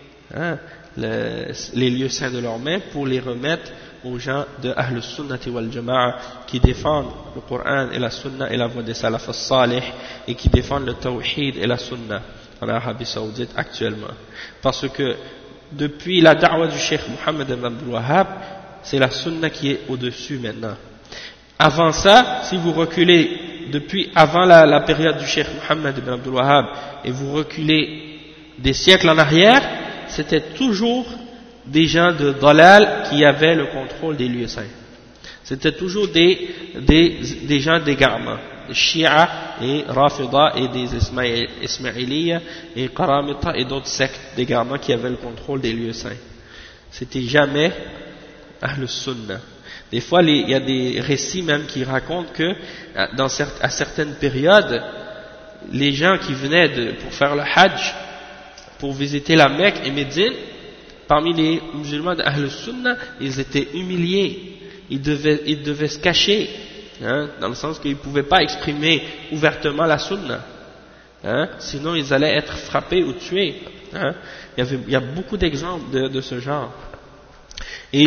les lieux saints de leurs mains pour les remettre aux gens de Ahl Sunnati wal Jama'a qui défendent le Coran et la Sunna et la voie des Salaf as-Salih et qui défendent le Tawhid et la Sunna en Arabie Saoudite actuellement. Parce que depuis la da'wa du Cheikh Mohammed ibn Abdul Wahhab, c'est la Sunna qui est au-dessus maintenant. Avant ça, si vous reculez depuis avant la période du Cheikh Mohammed ibn Abdul Wahhab et vous reculez des siècles en arrière, c'était toujours des gens de Dalal qui avaient le contrôle des lieux saints. C'était toujours des gens d'égarement, des Shia et Rafida et des Ismaïliya et Qaramita et d'autres sectes d'égarement qui avaient le contrôle des lieux saints. C'était jamais Ahl Sunnah. Des fois, il y a des récits même qui racontent que à certaines périodes, les gens qui venaient pour faire le Hajj, pour visiter la Mecque et Médine, parmi les musulmans d'Ahl Sunnah, ils étaient humiliés, ils devaient se cacher, dans le sens qu'ils ne pouvaient pas exprimer ouvertement la Sunnah, sinon ils allaient être frappés ou tués. Il y a beaucoup d'exemples de ce genre. Et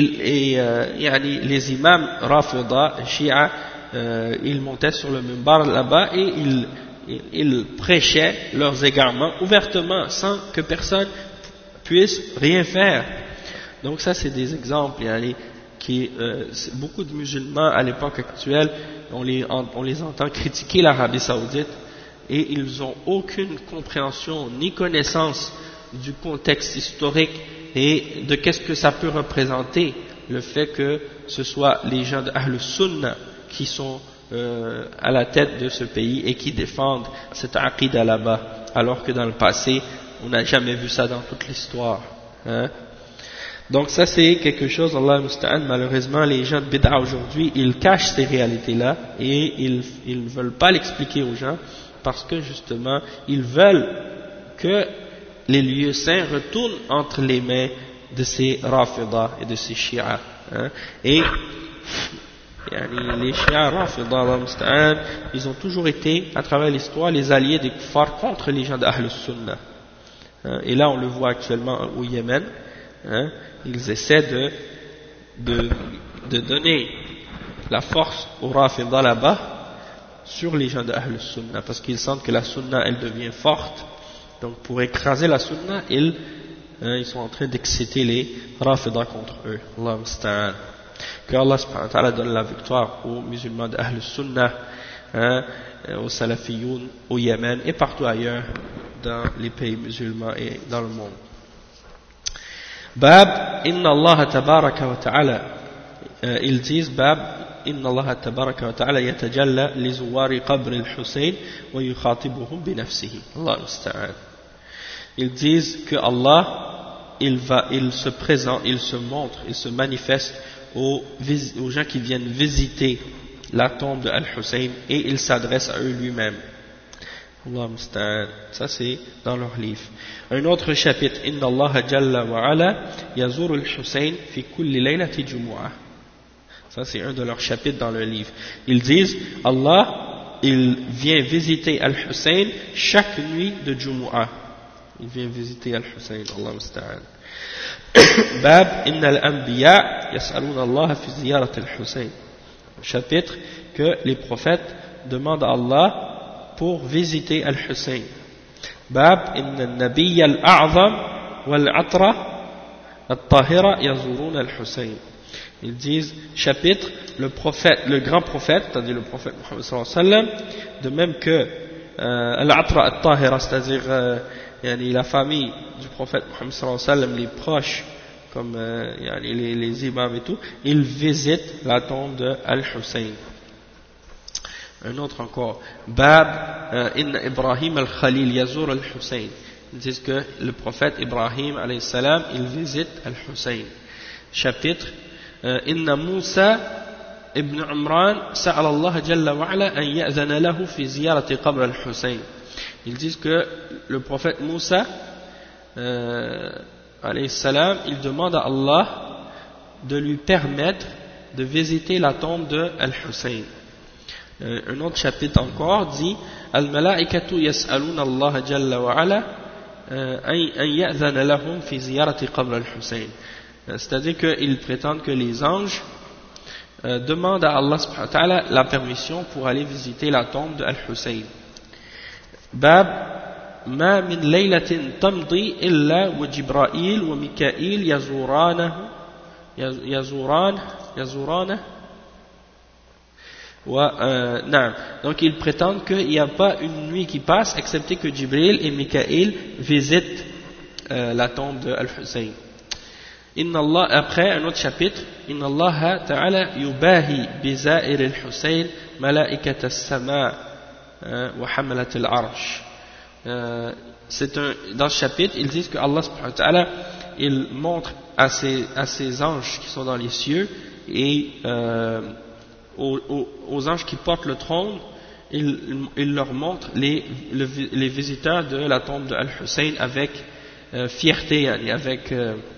les imams Rafida, Shia, ils montaient sur le minbar là-bas et ils prêchaient leurs égarements ouvertement sans que personne puisse rien faire. Donc ça c'est des exemples beaucoup de musulmans à l'époque actuelle, on les entend critiquer l'Arabie Saoudite et ils n'ont aucune compréhension ni connaissance du contexte historique et de qu'est-ce que ça peut représenter le fait que ce soit les gens de Ahl Sunnah qui sont à la tête de ce pays et qui défendent cette aqida là-bas, alors que dans le passé on n'a jamais vu ça dans toute l'histoire. Donc ça c'est quelque chose, Allah musta'an, malheureusement les gens de bid'a aujourd'hui, ils cachent ces réalités-là et ils ne veulent pas l'expliquer aux gens parce que justement ils veulent que les lieux saints retournent entre les mains de ces Rafida et de ces Shia. Et les Shia Rafida, Allah musta'an, ils ont toujours été à travers l'histoire les alliés des kuffars contre les gens d'Ahl Sunnah. Et là on le voit actuellement au Yémen, ils essaient de donner la force aux Rafida là-bas sur les gens d'Ahl Sunnah parce qu'ils sentent que la Sunnah elle devient forte, donc pour écraser la Sunnah ils sont en train d'exciter les Rafida contre eux. Allah musta'an. Que Allah subhanahu wa ta'ala donne la victoire aux musulmans d'Ahl Sunnah, aux Salafiyoun au Yémen et partout ailleurs dans les pays musulmans et dans le monde. Bab, inna Allah tabaraka wa ta'ala, ils disent Bab, inna Allah tabaraka wa ta'ala yatajalla li zuwari qabr al-Hussein wa yukhatibuhum bi nafsihi. Allah musta'an. Ils disent que Allah, il se présente, il se montre, il se manifeste aux gens qui viennent visiter la tombe de Al-Hussein et il s'adresse à eux lui-même. Allah musta'an. Ça c'est dans leur livre. Un autre chapitre, Inna Allah jalla wa ala yazur al-Hussein fi kulli laylati jumu'ah. Ça c'est un de leurs chapitres dans leur livre. Ils disent Allah, il vient visiter Al-Hussein chaque nuit de Jumu'ah. Il vient visiter Al-Hussein. Allah musta'an. Bab Inna al-Anbiya yas'aluna Allah fi ziyarat al-Hussein. Chapitre que les prophètes demandent à Allah pour visiter Al-Hussein. Bab Inna al-Nabiyya al-A'zam wal-Atra al-Tahira yazuruna al-Hussein. Ils disent, chapitre, le grand prophète, c'est-à-dire le prophète Muhammad sallallahu alayhi wa sallam, de même que al-Atra al-Tahira, c'est-à-dire la famille du prophète Muhammad sallallahu alayhi wa sallam, les proches, comme les imams et tout, ils visitent la tombe de Al-Hussein. Un autre encore, Bab Inna Ibrahim al-Khalil yazur al-Hussein. Ils disent que le prophète Ibrahim alayhi salam, il visite Al-Hussein. Chapitre إن موسى ابن عمران سأل الله جل وعلا أن يأذن له في زيارة قبر الحسين. Ils disent que le prophète Moussa alayhi salam, il demande à Allah de lui permettre de visiter la tombe de Al-Hussein. Un autre chapitre encore dit Al-Malaikatu yas'aluna Allah jalla wa ala an ya'zana lahum fi ziyarati qabr Al-Hussein. C'est-à-dire qu'ils prétendent que les anges demandent à Allah subhanahu wa ta'ala la permission pour aller visiter la tombe de Al-Hussein. Bab ma min laylatin tamdi illa wa Jibra'il wa Mikaïl yazurana donc ils prétendent qu'il n'y a pas une nuit qui passe excepté que Jibril et Mikaïl visitent la tombe de Al-Hussein. Inna Allah, après un autre chapitre, Inna Allah ta'ala yubahi bizair al-Hussein mala'ikat as-sama wa hamalat al-arsh. Dans ce chapitre, ils disent que Allah subhanahu wa ta'ala, il montre à ces anges qui sont dans les cieux et aux anges qui portent le trône, il leur montre les visiteurs de la tombe de Al-Hussein avec fierté, avec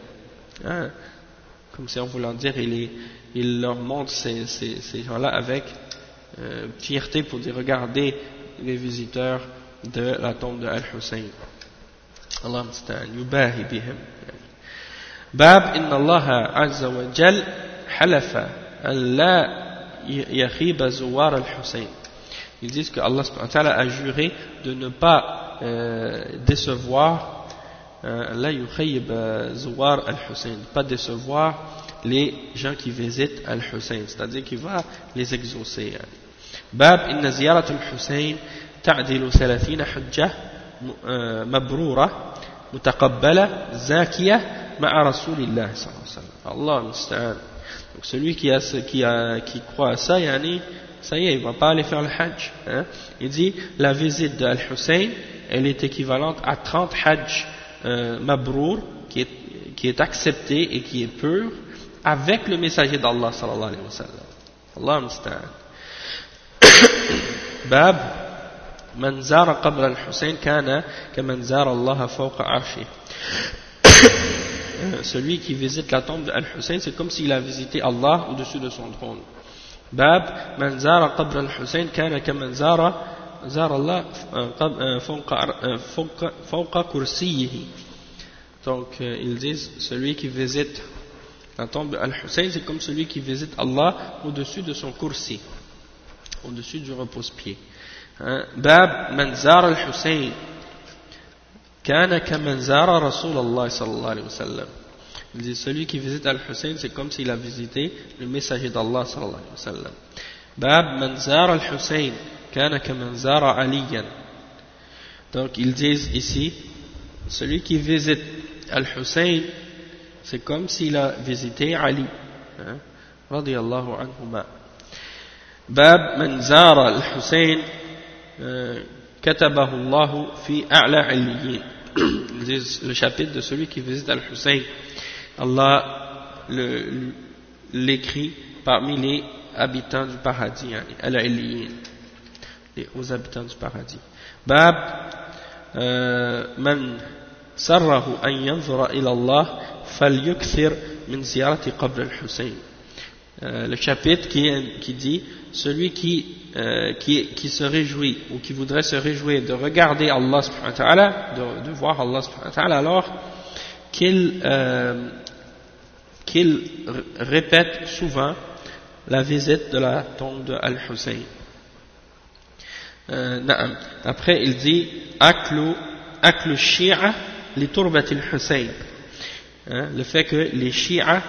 comme si on voulait dire, il leur montre ces gens-là avec fierté pour dire regardez les visiteurs de la tombe de Al-Hussein. Allah musta'an yubahi bihim. Bab inna Allah azza wa jal halafa an la yakhiba zuwar Al-Hussein. Ils disent que Allah subhanahu wa ta'ala a juré de ne pas décevoir la yukhayib zuwar Al-Hussein, pas décevoir les gens qui visitent Al-Hussein, c'est-à-dire qu'il va les exaucer. Bab inna ziyarat Al-Hussein ta'dilu 30 hujjah mabrura mutaqabbala zakiyah ma'a rasulillah sallallahu alayhi wa sallam. Allah musta'an. Donc celui qui croit à ça, ça y est, il ne va pas aller faire le hajj. Il dit la visite d'Al-Hussein, elle est équivalente à 30 hajj mabrour, qui est accepté et qui est pur, avec le messager d'Allah sallallahu alayhi wa sallam. Allah musta'an. Bab man zara qabr al-Hussein kana kaman zara Allah fawqa arshi. Celui qui visite la tombe d'Al-Hussein, c'est comme s'il a visité Allah au-dessus de son trône. Bab man zara qabr al-Hussein kana kaman zara Allah fawqa kursiyyihi. Donc ils disent celui qui visite la tombe d'Al-Hussein, c'est comme celui qui visite Allah au-dessus de son kursi, au-dessus du repose-pied. Bab man zara al-Hussein kana kaman zara Rasulallah sallallahu alayhi wa sallam. Il dit celui qui visite Al-Hussein, c'est comme s'il a visité le messager d'Allah sallallahu alayhi wa sallam. Bab man zara al-Hussein kana kaman zara Aliyan. Donc ils disent ici celui qui visite Al-Hussein, c'est comme s'il a visité Ali radiyallahu anhuma. Bab man zara al-Hussein katabahu Allahu fi a'la 'aliyyin. Ils disent le chapitre de celui qui visite Al-Hussein, Allah l'écrit parmi les habitants du paradis, al-'aliyyin, aux habitants du paradis. Bab man sarrahu an yanzura ila Allah falyukthir min ziyarati qabr al-Hussein. Le chapitre qui dit celui qui se réjouit ou qui voudrait se réjouir de regarder Allah subhanahu wa ta'ala, de voir Allah subhanahu wa ta'ala, alors qu'il répète souvent la visite de la tombe de Al-Hussein. Après il dit aklu shi'a li turbati al-Hussein, le fait que les shi'a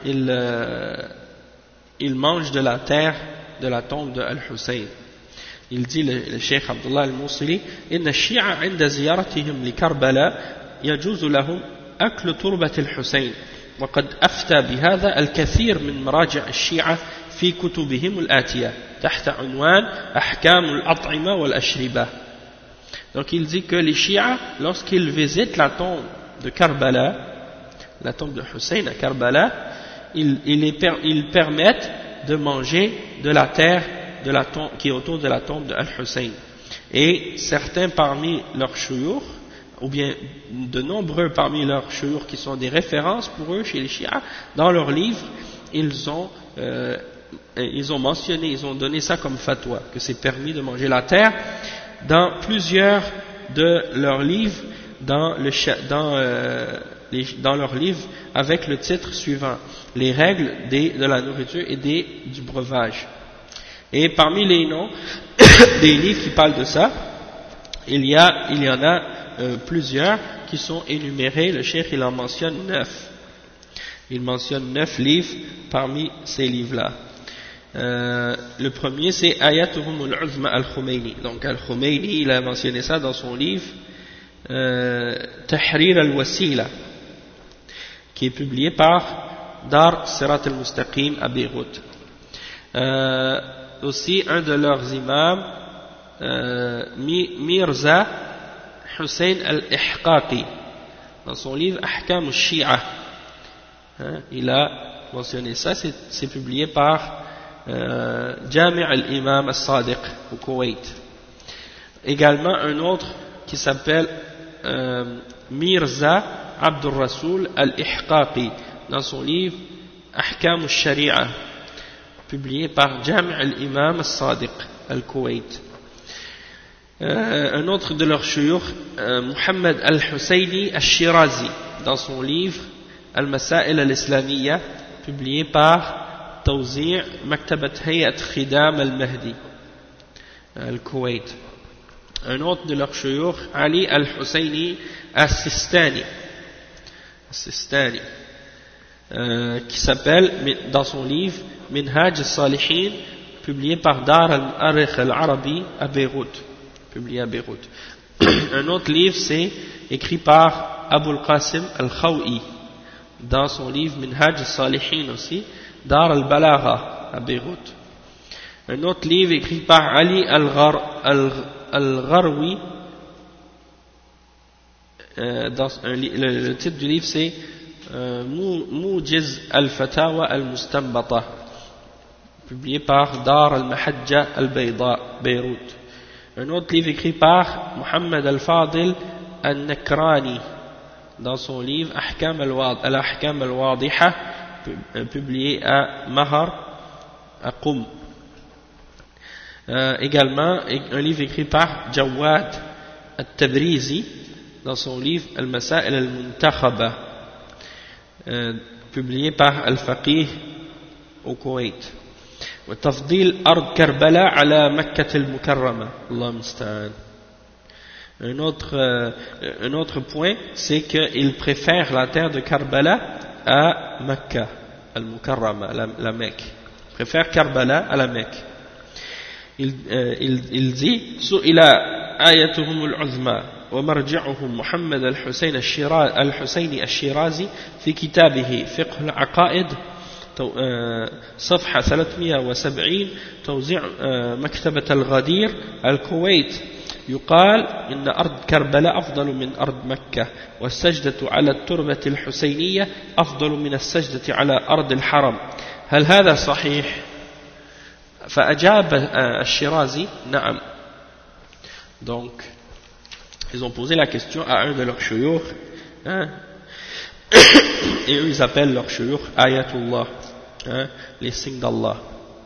ils mangent de la terre de la tombe de Al-Hussein. Il dit le Cheikh Abdullah al-Mousili inna shi'a 'inda ziyaratihim li Karbala yajuzu lahum aklu turbati al-Hussein wa qad afta bihadha al-kathir min maraji' al-shi'a fi kutubihim al-atiyah tahta unwan ahkam al-at'ima wal-ashriba. Donc il dit que les shi'a, lorsqu'ils visitent la tombe de Karbala, la tombe de Hussein à Karbala, ils permettent de manger de la terre de la tombe, qui est autour de la tombe de Al-Hussein. Et certains parmi leurs shuyukh, ou bien de nombreux parmi leurs shuyukh qui sont des références pour eux chez les Shia, dans leurs livres, ils ont mentionné, ils ont donné ça comme fatwa, que c'est permis de manger la terre, dans plusieurs de leurs livres, dans leurs livres, avec le titre suivant: les règles de la nourriture et du breuvage. Et parmi les noms des livres qui parlent de ça, il y en a plusieurs qui sont énumérés. Le cheikh il en mentionne 9. Il mentionne 9 livres parmi ces livres-là. Le premier c'est Ayatuhum al-Uzma al-Khumayni. Donc al-Khumayni il a mentionné ça dans son livre Tahrir al-Wasila, qui est publié par Dar Sirat al-Mustaqim à Beyrouth. Aussi un de leurs imams, Mirza Hussein al-Ihqaqi, dans son livre Ahkam al-Shi'a, il a mentionné ça, c'est publié par Jami' al-Imam al-Sadiq au Koweït. Également un autre qui s'appelle Mirza Abdul Rasoul al-Ihqaqi, dans son livre Ahkam al-Shari'a, publié par Jami' al-Imam al-Sadiq al-Koweït. Un autre de leurs shuyukh, Muhammad al-Husayni al-Shirazi, dans son livre Al-Masail al-Islamiyya, publié par Tawzi' Maktabat Hayat Khidam al-Mahdi al-Koweït. Un autre de leurs shuyukh, Ali al-Husayni al-Sistani, qui s'appelle, dans son livre Minhaj al-Salihin, publié par Dar al-Arikh al-Arabi à Beyrouth, publié à Beyrouth. Un autre livre, c'est écrit par Abu al-Qasim al-Khawi, dans son livre Minhaj al-Salihin aussi, Dar al-Balagha à Beyrouth. Un autre livre écrit par Ali al-Gharwi, le titre du livre c'est Mujiz al-Fatawa al-Mustanbata, publié par Dar al-Mahajja al-Bayda, Beyrouth. Un autre livre écrit par Muhammad al-Fadil al-Nakrani, dans son livre Ahkam al-Wadiha, publié à Mahar, à Qum. Également un livre écrit par Jawad al-Tabrizi, dans son livre Al-Masail al-Muntakhaba, publié par Al-Faqih au Koweït. وتفضيل أرض كربلاء على مكة المكرمة الله المستعان. Un autre point, c'est qu'il préfère la terre de Karbala à Mecca al-Mukarrama, la Mecque. Il préfère Karbala à la Mecque. Il dit سئل آيتهم العظمى ومرجعهم محمد الحسيني الشيرازي في كتابه فقه العقائد صفحة 370 توزيع مكتبة الغدير الكويت، يقال إن أرض كربلاء أفضل من أرض مكة، والسجدة على التربة الحسينية أفضل من السجدة على أرض الحرم، هل هذا صحيح؟ فأجاب الشيرازي نعم. Donc ils ont posé la question à un de leurs shuyukh, et eux ils appellent leurs shuyukh Ayatullah, les signes d'Allah.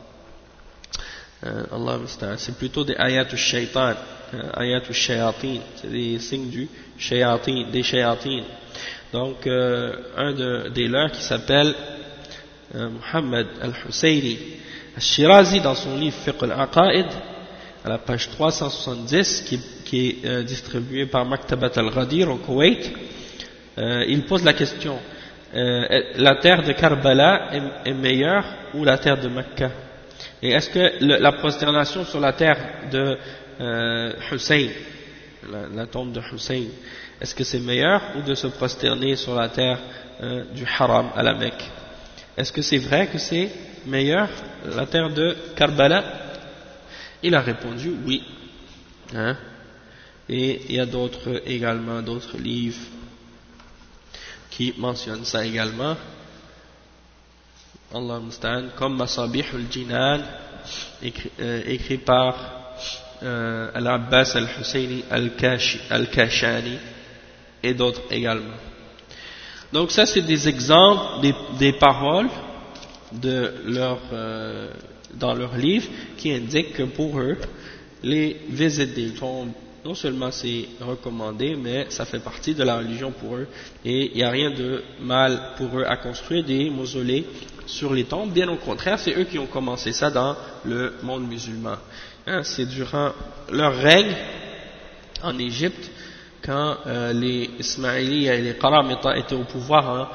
Allah, c'est plutôt des ayatul shaitan, ayatul shayatin, c'est des signes du shayatin, des shayatin. Donc un des leurs qui s'appelle Muhammad al-Husayni al-Shirazi, dans son livre Fiqh al-Aqaid, à la page 370, qui est distribué par Maktabat al-Ghadir au Koweït, il pose la question: la terre de Karbala est meilleure ou la terre de Mecca? Et est-ce que la prosternation sur la terre de Hussein, la tombe de Hussein, est-ce que c'est meilleur ou de se prosterner sur la terre du Haram à la Mecque? Est-ce que c'est vrai que c'est meilleur la terre de Karbala? Il a répondu oui. Et il y a également d'autres livres qui mentionnent ça également. Allah musta'an, comme Masabih al-Jinan, écrit par Al-Abbas al-Husayni al-Kashani et d'autres également. Donc ça c'est des exemples des paroles de dans leur livre qui indiquent que pour eux les visites des tombes, non seulement c'est recommandé, mais ça fait partie de la religion pour eux, et il n'y a rien de mal pour eux à construire des mausolées sur les tombes. Bien au contraire, c'est eux qui ont commencé ça dans le monde musulman. C'est durant leur règne en Égypte, quand les Ismaélites et les Qaramita étaient au pouvoir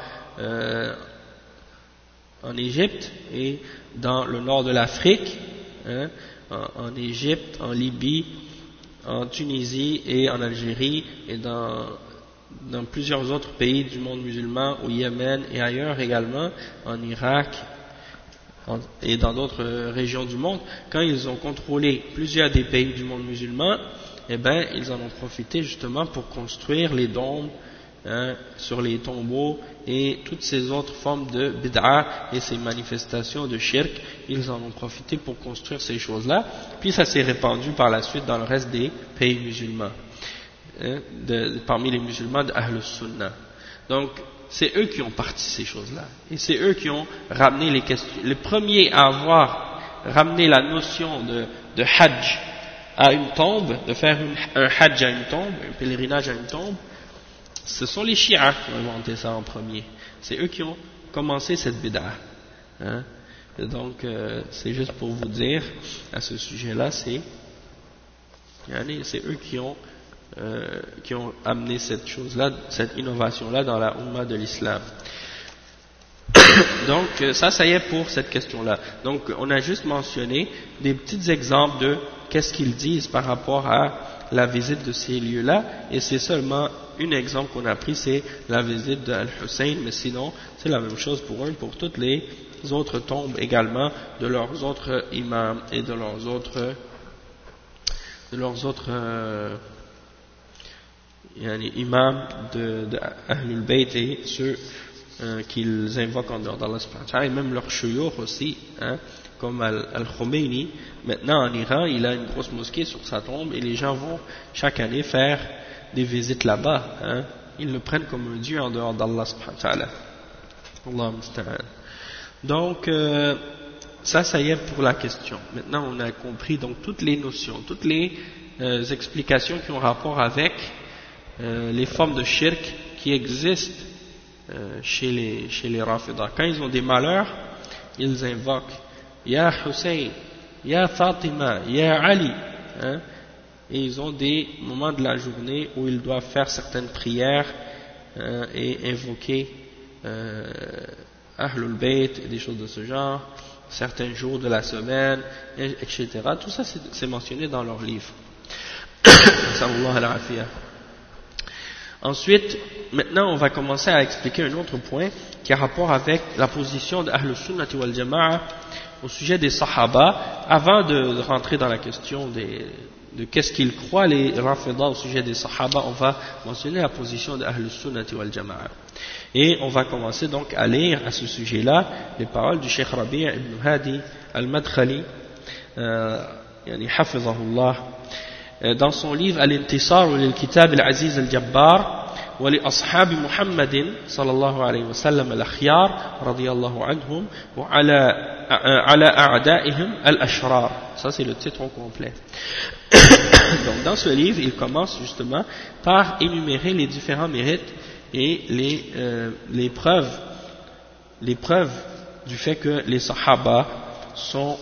en Égypte et dans le nord de l'Afrique, en Égypte, en Libye, en Tunisie et en Algérie et dans plusieurs autres pays du monde musulman, au Yémen et ailleurs également, en Irak et dans d'autres régions du monde. Quand ils ont contrôlé plusieurs des pays du monde musulman, eh ben, ils en ont profité justement pour construire les dômes sur les tombeaux et toutes ces autres formes de bid'a et ces manifestations de shirk. Ils en ont profité pour construire ces choses-là, puis ça s'est répandu par la suite dans le reste des pays musulmans, parmi les musulmans de Ahl Sunnah. Donc c'est eux qui ont parti ces choses-là, et c'est eux qui ont ramené les questions. Les premiers à avoir ramené la notion de hajj à une tombe, de faire un hajj à une tombe, un pèlerinage à une tombe, ce sont les chiites qui ont inventé ça en premier. C'est eux qui ont commencé cette bid'a. Donc c'est juste pour vous dire à ce sujet-là, c'est eux qui ont amené cette chose-là, cette innovation-là dans la Ummah de l'islam. Donc ça y est pour cette question-là. Donc on a juste mentionné des petits exemples de qu'est-ce qu'ils disent par rapport à la visite de ces lieux-là, et c'est seulement un exemple qu'on a pris, c'est la visite d'Al-Hussein, mais sinon c'est la même chose pour eux, pour toutes les autres tombes également de leurs autres imams et de leurs autres imams de Ahlul Bayt et ceux qu'ils invoquent en dehors d'Allah subhanahu wa ta'ala, et même leurs shuyukh aussi, comme Al-Khomeini. Maintenant en Iran, il a une grosse mosquée sur sa tombe et les gens vont chaque année faire des visites là-bas. Ils le prennent comme un dieu en dehors d'Allah subhanahu wa ta'ala. Allah musta'an. Donc ça y est pour la question. Maintenant on a compris donc toutes les notions, toutes les explications qui ont rapport avec les formes de shirk qui existent chez les Rafidah. Quand ils ont des malheurs, ils invoquent Ya Hussein, Ya Fatima, Ya Ali, et ils ont des moments de la journée où ils doivent faire certaines prières et invoquer Ahlul Bayt, des choses de ce genre, certains jours de la semaine, etc. Tout ça c'est mentionné dans leur livre. Ensuite, maintenant on va commencer à expliquer un autre point qui a rapport avec la position d'Ahl Sunnati wal Jama'a au sujet des Sahaba. Avant de rentrer dans la question de qu'est-ce qu'ils croient les Rafidah au sujet des Sahaba, on va mentionner la position d'Ahl Sunnati wal Jama'a. Et on va commencer donc à lire à ce sujet-là les paroles du Cheikh Rabi' ibn Hadi al-Madkhali, hafizahullah, dans son livre Al-Intisar lil-Kitab al-Aziz al-Jabbar ولأصحاب محمد صلى الله عليه وسلم الأخيار رضي الله عنهم وعلى أعدائهم الأشرار. Ça c'est le titre au complet. Donc dans ce livre, il commence justement par énumérer les différents mérites et les preuves du fait que les Sahaba sont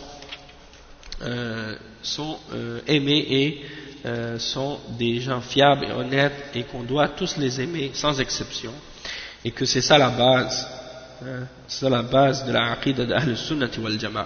aimés et sont des gens fiables et honnêtes et qu'on doit tous les aimer sans exception, et que c'est ça la base, c'est la base de la aqidah d'Ahl Sunnati wal Jama'a.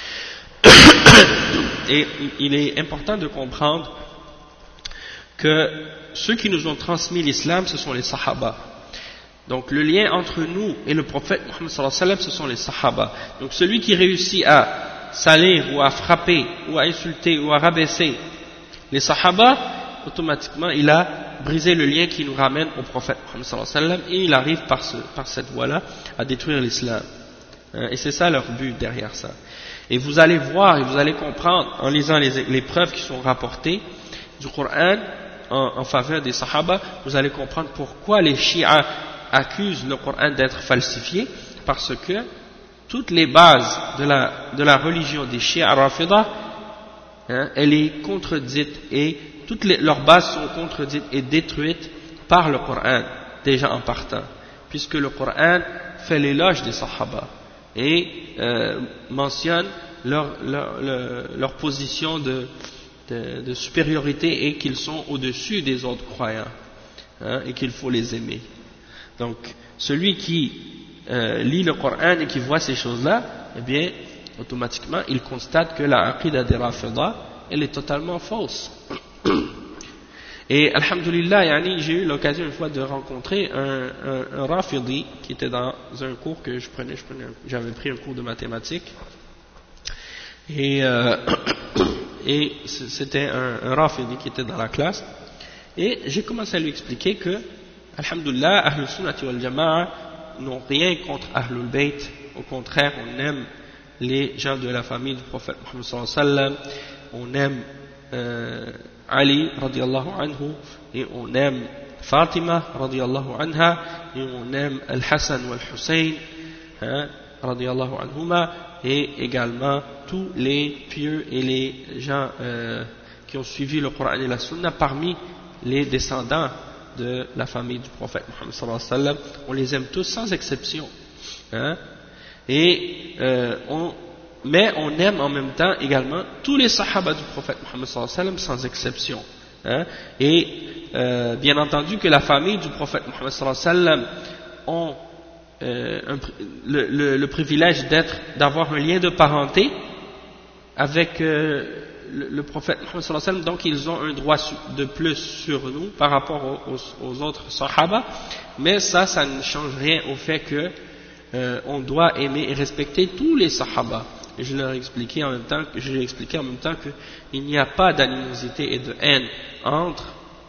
Et il est important de comprendre que ceux qui nous ont transmis l'islam, ce sont les Sahaba. Donc le lien entre nous et le prophète Muhammad sallallahu alayhi wa sallam, ce sont les Sahaba. Donc celui qui réussit à salir ou à frapper ou à insulter ou à rabaisser les Sahaba, automatiquement il a brisé le lien qui nous ramène au prophète Muhammad sallallahu alayhi wa sallam, et il arrive par cette voie-là à détruire l'islam. Et c'est ça leur but derrière ça. Et vous allez voir et vous allez comprendre en lisant les preuves qui sont rapportées du Coran en faveur des Sahaba, vous allez comprendre pourquoi les Chiites accusent le Coran d'être falsifié, parce que toutes les bases de la religion des Chiites Rafida, elle est contredite et toutes leurs bases sont contredites et détruites par le Coran déjà en partant, puisque le Coran fait l'éloge des Sahaba et mentionne leur position de supériorité et qu'ils sont au-dessus des autres croyants, et qu'il faut les aimer. Donc celui qui lit le Coran et qui voit ces choses-là, eh bien automatiquement il constate que la aqida des Rafida elle est totalement fausse. Et alhamdulillah, j'ai eu l'occasion une fois de rencontrer un Rafidi qui était dans un cours que j'avais pris un cours de mathématiques, et c'était un Rafidi qui était dans la classe, et j'ai commencé à lui expliquer que alhamdulillah, Ahlul Sunnati wal Jama'a n'ont rien contre Ahlul Bayt, au contraire on aime les gens de la famille du prophète Muhammad sallallahu alayhi wa sallam, on aime Ali radiallahu anhu, et on aime Fatima radiallahu anha, et on aime Al-Hassan ou Al-Hussein radiallahu anhuma, et également tous les pieux et les gens qui ont suivi le Coran et la Sunna parmi les descendants de la famille du prophète Muhammad sallallahu alayhi wa sallam. On les aime tous sans exception, mais on aime en même temps également tous les sahaba du prophète Muhammad sallallahu alayhi wa sallam sans exception, et bien entendu que la famille du prophète Muhammad sallallahu alayhi wa sallam ont le privilège d'avoir un lien de parenté avec le prophète Muhammad sallallahu alayhi wa sallam, donc ils ont un droit de plus sur nous par rapport aux autres sahaba, mais ça ne change rien au fait que on doit aimer et respecter tous les sahaba. Et je leur ai expliqué en même temps qu'il n'y a pas d'animosité et de haine entre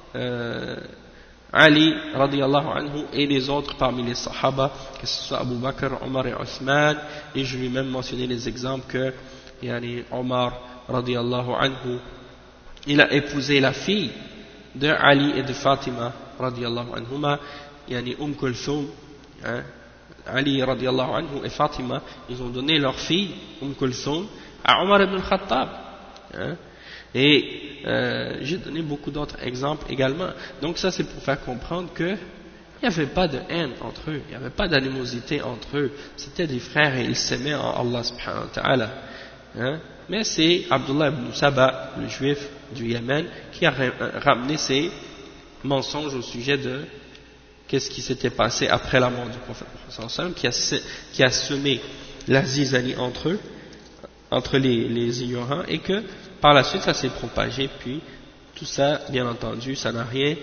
Ali radiallahu anhu et les autres parmi les sahaba, que ce soit Abu Bakr, Omar et Othman, et je vais même mentionner les exemples que Omar radiallahu anhu, il a épousé la fille de Ali et de Fatima radiallahu anhuma, Kulthum, Ali radiallahu anhu et Fatima, ils ont donné leur fille Kulthum à Omar ibn al-Khattab, et j'ai donné beaucoup d'autres exemples également. Donc ça c'est pour faire comprendre que il n'y avait pas de haine entre eux, il n'y avait pas d'animosité entre eux, c'était des frères et ils s'aimaient en Allah subhanahu wa ta'ala, mais c'est Abdullah ibn Saba, le juif du Yémen, qui a ramené ces mensonges au sujet de qu'est-ce qui s'était passé après la mort du prophète qui a semé la zizanie entre les ignorants, et que par la suite ça s'est propagé, puis tout ça bien entendu ça n'a rien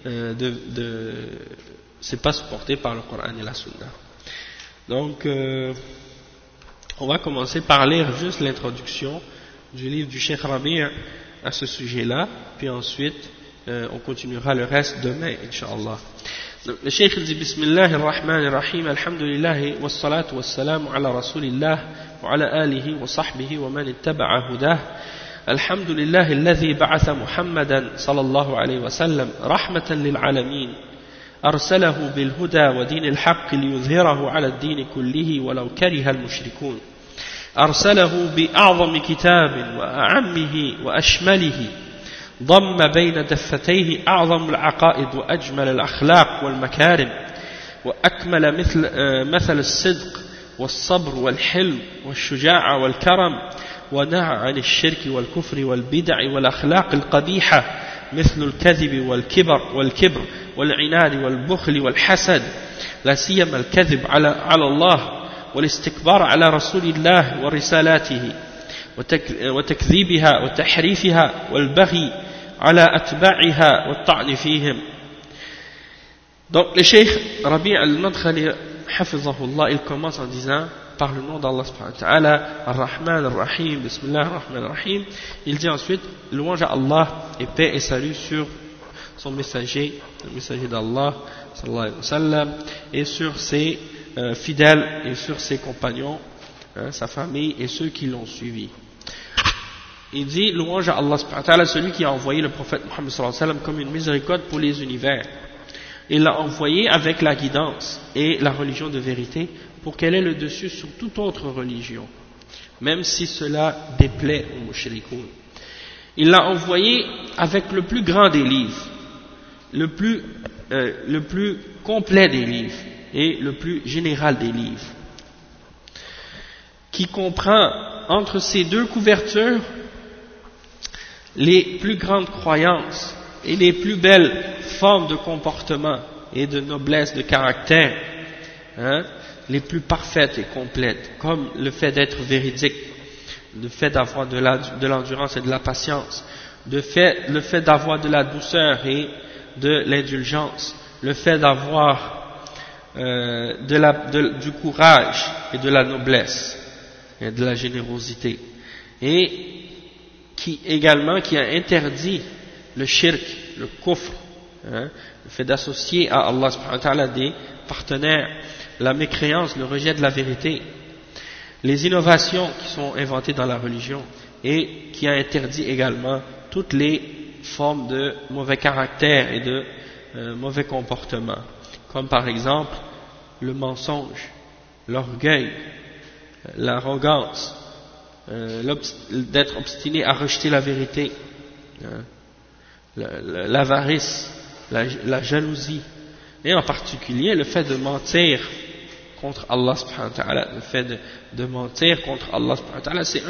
c'est pas supporté par le Coran et la Sunna. Donc on va commencer par lire juste l'introduction du livre du Cheikh Rabi' à ce sujet là, puis ensuite on continuera le reste demain Inch'Allah. Le Cheikh dit Bismillahir Rahmanir Rahim, Alhamdulillah wassalatu wassalamu ala Rasulillah wa ala alihi wa sahbihi wa man ittaba'a hudah. Alhamdulillah alladhi ba'atha Muhammadan sallallahu alayhi wa sallam rahmatan lil alamin, arsalahu bil huda wa dinil haqq liyudhhirahu ala ad-din kullihi walau kariha al mushrikun. Arsalahu bi a'zami kitabin wa a'ammihi wa ashmalihi, ضم بين دفتيه أعظم العقائد وأجمل الأخلاق والمكارم، وأكمل مثل الصدق والصبر والحلم والشجاعة والكرم، ونهى عن الشرك والكفر والبدع والأخلاق القبيحة مثل الكذب والكبر والعناد والبخل والحسد، لا سيما الكذب على الله والاستكبار على رسول الله ورسالاته وتكذيبها وتحريفها والبغي على أتباعها والطعن فيهم. Donc le Cheikh Rabi' al-Madkhali hafizahullah, il commence en disant par le nom d'Allah subhanahu wa ta'ala, Ar-Rahman Ar-Rahim, Bismillah Ar-Rahman Ar-Rahim. Il dit ensuite louange à Allah et paix et salut sur son messager, le messager d'Allah sallallahu alayhi wa sallam, et sur ses fidèles et sur ses compagnons sa famille et ceux qui l'ont suivi. Il dit, louange à Allah subhanahu wa ta'ala, celui qui a envoyé le prophète Muhammad sallallahu alayhi wa sallam comme une miséricorde pour les univers. Il l'a envoyé avec la guidance et la religion de vérité pour qu'elle ait le dessus sur toute autre religion, même si cela déplaît aux mushrikoun. Il l'a envoyé avec le plus grand des livres, le plus complet des livres et le plus général des livres, qui comprend entre ces deux couvertures les plus grandes croyances et les plus belles formes de comportement et de noblesse de caractère, les plus parfaites et complètes, comme le fait d'être véridique, le fait d'avoir de l'endurance et de la patience, le fait d'avoir de la douceur et de l'indulgence, le fait d'avoir du courage et de la noblesse et de la générosité, et qui a interdit le shirk, le kufr, le fait d'associer à Allah subhanahu wa ta'ala des partenaires, la mécréance, le rejet de la vérité, les innovations qui sont inventées dans la religion, et qui a interdit également toutes les formes de mauvais caractère et de mauvais comportement, comme par exemple le mensonge, l'orgueil, l'arrogance, d'être obstiné à rejeter la vérité, l'avarice, la jalousie, et en particulier le fait de mentir contre Allah subhanahu wa ta'ala. Le fait de mentir contre Allah subhanahu wa ta'ala, c'est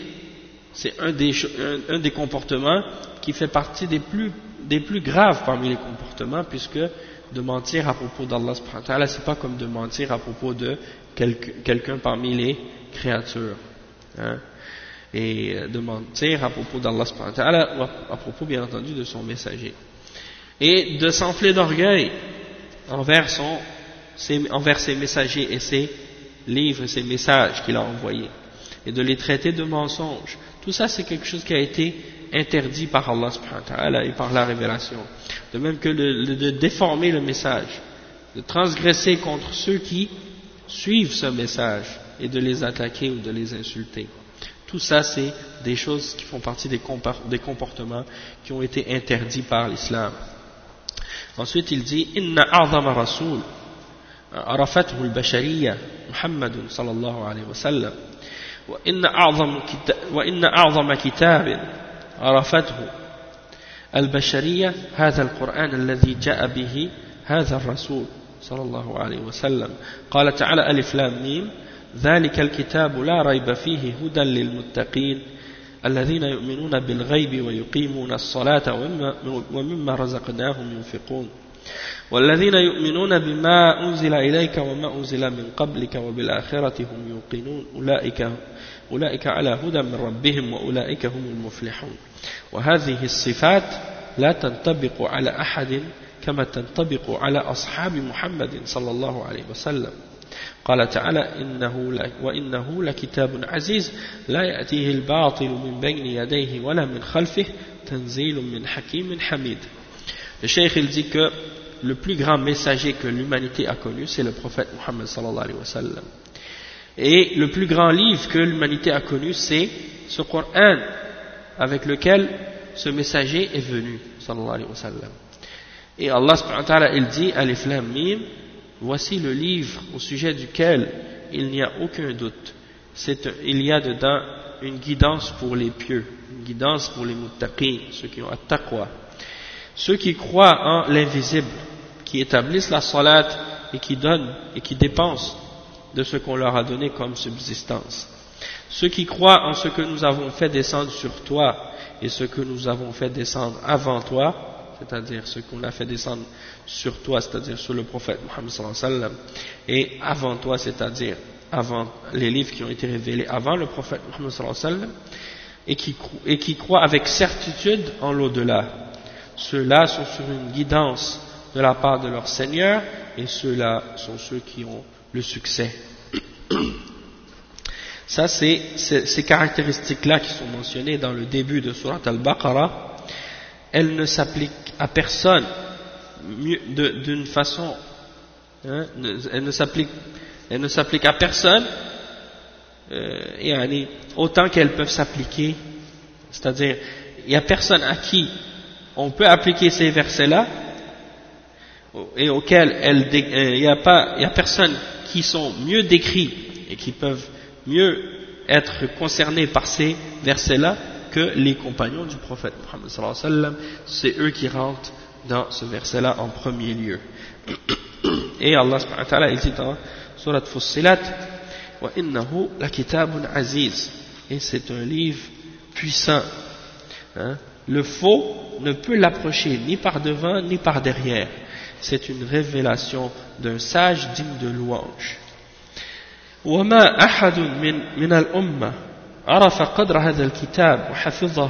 un des comportements qui fait partie des plus graves parmi les comportements, puisque de mentir à propos d'Allah subhanahu wa ta'ala, c'est pas comme de mentir à propos de quelqu'un parmi les créatures, et de mentir à propos d'Allah subhanahu wa ta'ala, ou à propos bien entendu de son messager, et de s'enfler d'orgueil envers ses messagers et ses livres et ses messages qu'il a envoyés, et de les traiter de mensonges. Tout ça, c'est quelque chose qui a été interdit par Allah subhanahu wa ta'ala et par la révélation. De même que de déformer le message, de transgresser contre ceux qui suivent ce message et de les attaquer ou de les insulter. Tout ça, c'est des choses qui font partie des comportements qui ont été interdits par l'islam. Ensuite, il dit « Inna a'zama rasoul arafathu al-bashariyya Muhammadun sallallahu alayhi wa sallam wa inna a'zama kitabin arafathu al-bashariyya hadha al-Qur'an alladhi ja'a bihi hadha al-rasul sallallahu alayhi wa sallam. Qala ta'ala alif lam mim ذلك الكتاب لا ريب فيه هدى للمتقين الذين يؤمنون بالغيب ويقيمون الصلاة ومما رزقناهم ينفقون والذين يؤمنون بما أنزل إليك وما أنزل من قبلك وبالآخرة هم يوقنون أولئك على هدى من ربهم وأولئك هم المفلحون. وهذه الصفات لا تنطبق على أحد كما تنطبق على أصحاب محمد صلى الله عليه وسلم. قال تعالى وإنه لكتاب عزيز لا يأتيه الباطل من بين يديه ولا من خلفه تنزيل من حكيم حميد. Le cheikh il dit que le plus grand messager que l'humanité a connu, c'est le prophète Muhammad sallallahu alayhi wa sallam. Et le plus grand livre que l'humanité a connu, c'est ce Coran avec lequel ce messager est venu sallallahu alayhi wa sallam. Et Allah subhanahu wa ta'ala il dit alif lam mim, voici le livre au sujet duquel il n'y a aucun doute. Il y a dedans une guidance pour les pieux, une guidance pour les muttaqin, ceux qui ont at-taqwa, ceux qui croient en l'invisible, qui établissent la salat et qui donnent et qui dépensent de ce qu'on leur a donné comme subsistance, ceux qui croient en ce que nous avons fait descendre sur toi et ce que nous avons fait descendre avant toi, c'est-à-dire ce qu'on a fait descendre sur toi, c'est-à-dire sur le prophète Muhammad sallallahu alayhi wa sallam, et avant toi, c'est-à-dire avant les livres qui ont été révélés avant le prophète Muhammad sallallahu alayhi wa sallam, et qui croient avec certitude en l'au-delà. Ceux-là sont sur une guidance de la part de leur Seigneur, et ceux-là sont ceux qui ont le succès. Ça, c'est ces caractéristiques-là qui sont mentionnées dans le début de Surat Al-Baqarah. Elles ne s'appliquent à personne d'une façon, elles ne s'appliquent à personne autant qu'elles peuvent s'appliquer, c'est-à-dire il n'y a personne à qui on peut appliquer ces versets-là et auxquels il n'y a personne qui sont mieux décrits et qui peuvent mieux être concernés par ces versets-là que les compagnons du prophète Muhammad sallallahu alayhi wa sallam. C'est eux qui rentrent dans ce verset-là en premier lieu. Et Allah subhanahu wa ta'ala il dit dans Surat Fussilat wa innahu la kitabun aziz, et c'est un livre puissant, hein? Le faux ne peut l'approcher ni par devant ni par derrière, c'est une révélation d'un sage digne de louange. وما أحد من الأمة عرف قدر هذا الكتاب وحفظه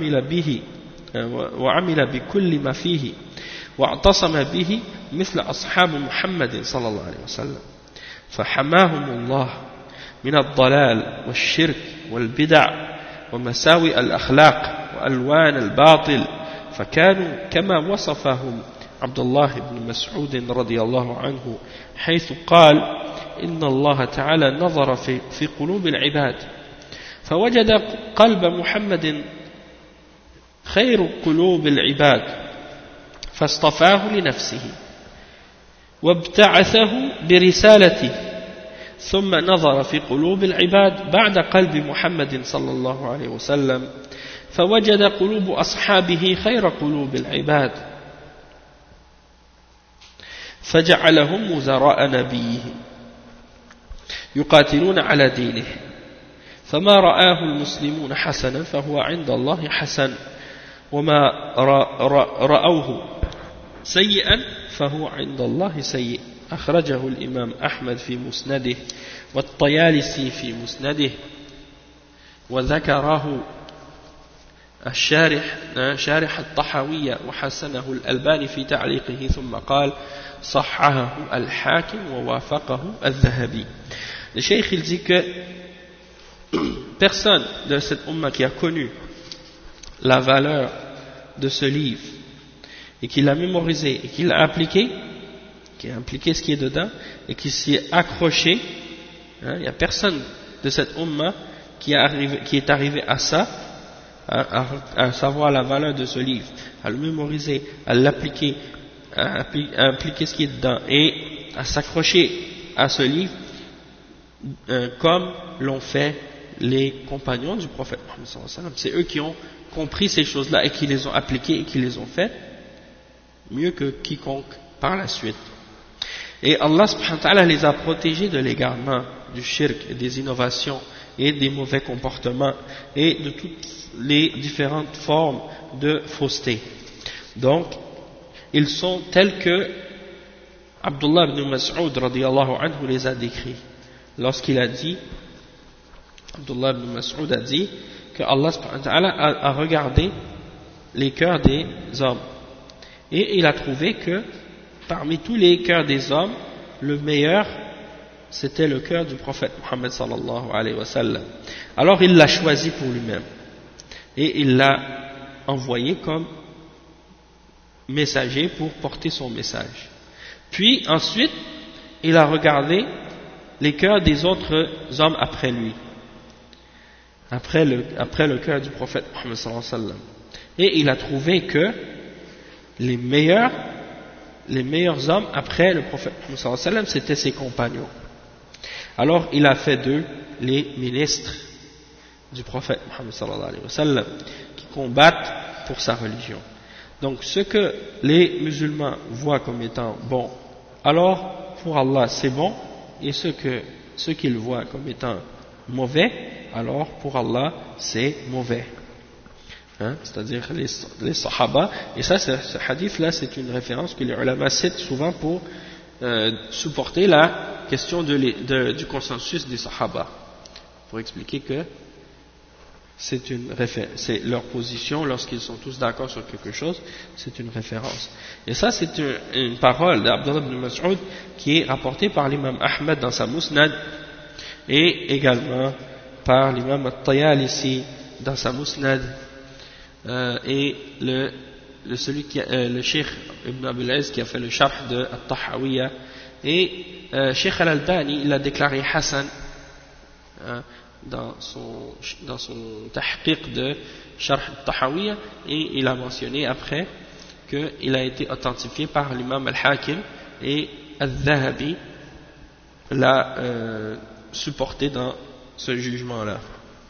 وعمل بكل ما فيه واعتصم به مثل أصحاب محمد صلى الله عليه وسلم فحماهم الله من الضلال والشرك والبدع ومساوئ الأخلاق وألوان الباطل فكانوا كما وصفهم عبد الله بن مسعود رضي الله عنه حيث قال إن الله تعالى نظر في قلوب العباد فوجد قلب محمد خير قلوب العباد فاصطفاه لنفسه وابتعثه برسالته ثم نظر في قلوب العباد بعد قلب محمد صلى الله عليه وسلم فوجد قلوب أصحابه خير قلوب العباد فجعلهم وزراء نبيه يقاتلون على دينه فما رآه المسلمون حسنا فهو عند الله حسن وما رأوه سيئا فهو عند الله سيء أخرجه الإمام أحمد في مسنده والطيالسي في مسنده وذكره شارح الطحاوية وحسنه الألباني في تعليقه ثم قال صححه الحاكم ووافقه الذهبي. Le cheikh il dit que personne de cette umma qui a connu la valeur de ce livre et qui l'a mémorisé et qui l'a appliqué, qui a appliqué ce qui est dedans et qui s'y est accroché, hein, il n'y a personne de cette umma qui est arrivé à ça, à savoir la valeur de ce livre, à le mémoriser, à l'appliquer, à appliquer ce qui est dedans et à s'accrocher à ce livre comme l'ont fait les compagnons du prophète Muhammad sallallahu alayhi wa sallam. C'est eux qui ont compris ces choses-là et qui les ont appliquées et qui les ont faites mieux que quiconque par la suite. Et Allah subhanahu wa ta'ala les a protégés de l'égarement, du shirk, et des innovations et des mauvais comportements et de toutes les différentes formes de fausseté. Donc, ils sont tels que Abdullah ibn Mas'ud radiyallahu anhu les a décrits lorsqu'il a dit, Abdullah ibn Mas'ud a dit que Allah subhanahu wa ta'ala a regardé les cœurs des hommes et il a trouvé que parmi tous les cœurs des hommes, le meilleur c'était le cœur du prophète Muhammad sallallahu alayhi wa sallam. Alors il l'a choisi pour lui-même et il l'a envoyé comme messager pour porter son message. Puis ensuite il a regardé les cœurs des autres hommes après lui, après le cœur du prophète Muhammad sallallahu alayhi wa sallam, et il a trouvé que les meilleurs hommes après le prophète Muhammad sallallahu alayhi wa sallam c'était ses compagnons. Alors il a fait d'eux les ministres du prophète Muhammad sallallahu alayhi wa sallam qui combattent pour sa religion. Donc ce que les musulmans voient comme étant bon, alors pour Allah c'est bon, et ce qu'ils voient comme étant mauvais, alors pour Allah c'est mauvais. Hein? C'est-à-dire les sahaba, et ça ce hadith là c'est une référence que les ulama citent souvent pour supporter la question du consensus des sahaba, pour expliquer que c'est leur position lorsqu'ils sont tous d'accord sur quelque chose, c'est une référence. Et ça c'est une parole d'Abdullah ibn Mas'ud qui est rapportée par l'imam Ahmed dans sa Musnad et également par l'imam At-Tayalisi dans sa Musnad et le Cheikh Ibn Abil Aziz qui a fait le sharh de At-Tahawiyya et Cheikh Al-Albani il a déclaré Hassan dans son tahqiq de Sharh al-Tahawiyya, et il a mentionné après qu'il a été authentifié par l'imam al-Hakim, et al-Dhahabi l'a supporté dans ce jugement-là.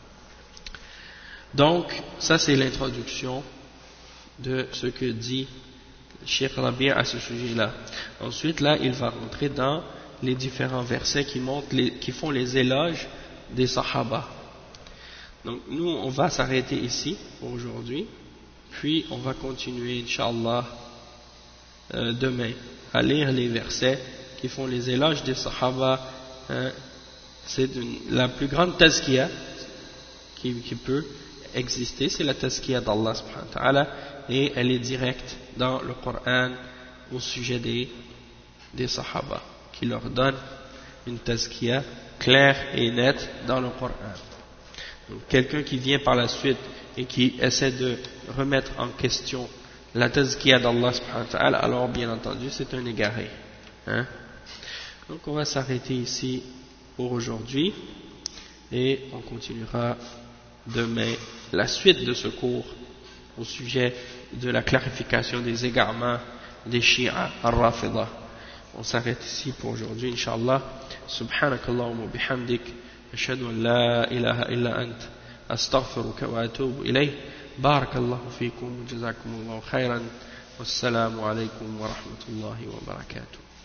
Donc, ça c'est l'introduction de ce que dit Cheikh Rabi' à ce sujet-là. Ensuite, là, il va rentrer dans les différents versets qui font les éloges des Sahaba. Donc, nous, on va s'arrêter ici pour aujourd'hui, puis on va continuer, Inch'Allah, demain, à lire les versets qui font les éloges des Sahaba. C'est la plus grande tazkiya qui peut exister, c'est la tazkiya d'Allah subhanahu wa ta'ala, et elle est directe dans le Coran au sujet des Sahaba, qui leur donne une tazkiya claire et nette dans le Coran. Donc, quelqu'un qui vient par la suite et qui essaie de remettre en question la tazkiya d'Allah subhanahu wa ta'ala, alors bien entendu c'est un égaré. Donc on va s'arrêter ici pour aujourd'hui, et on continuera demain la suite de ce cours au sujet de la clarification des égarements des Shia al-Rafida. On s'arrête ici pour aujourd'hui, Inch'Allah. Subhanakallahumma wa bihamdik, ashhadu an la ilaha illa ant, astaghfiruka wa atubu ilayh. Barakallahu fikum, jazakumullahu khairan, wassalamu alaykum wa rahmatullahi wa barakatuh.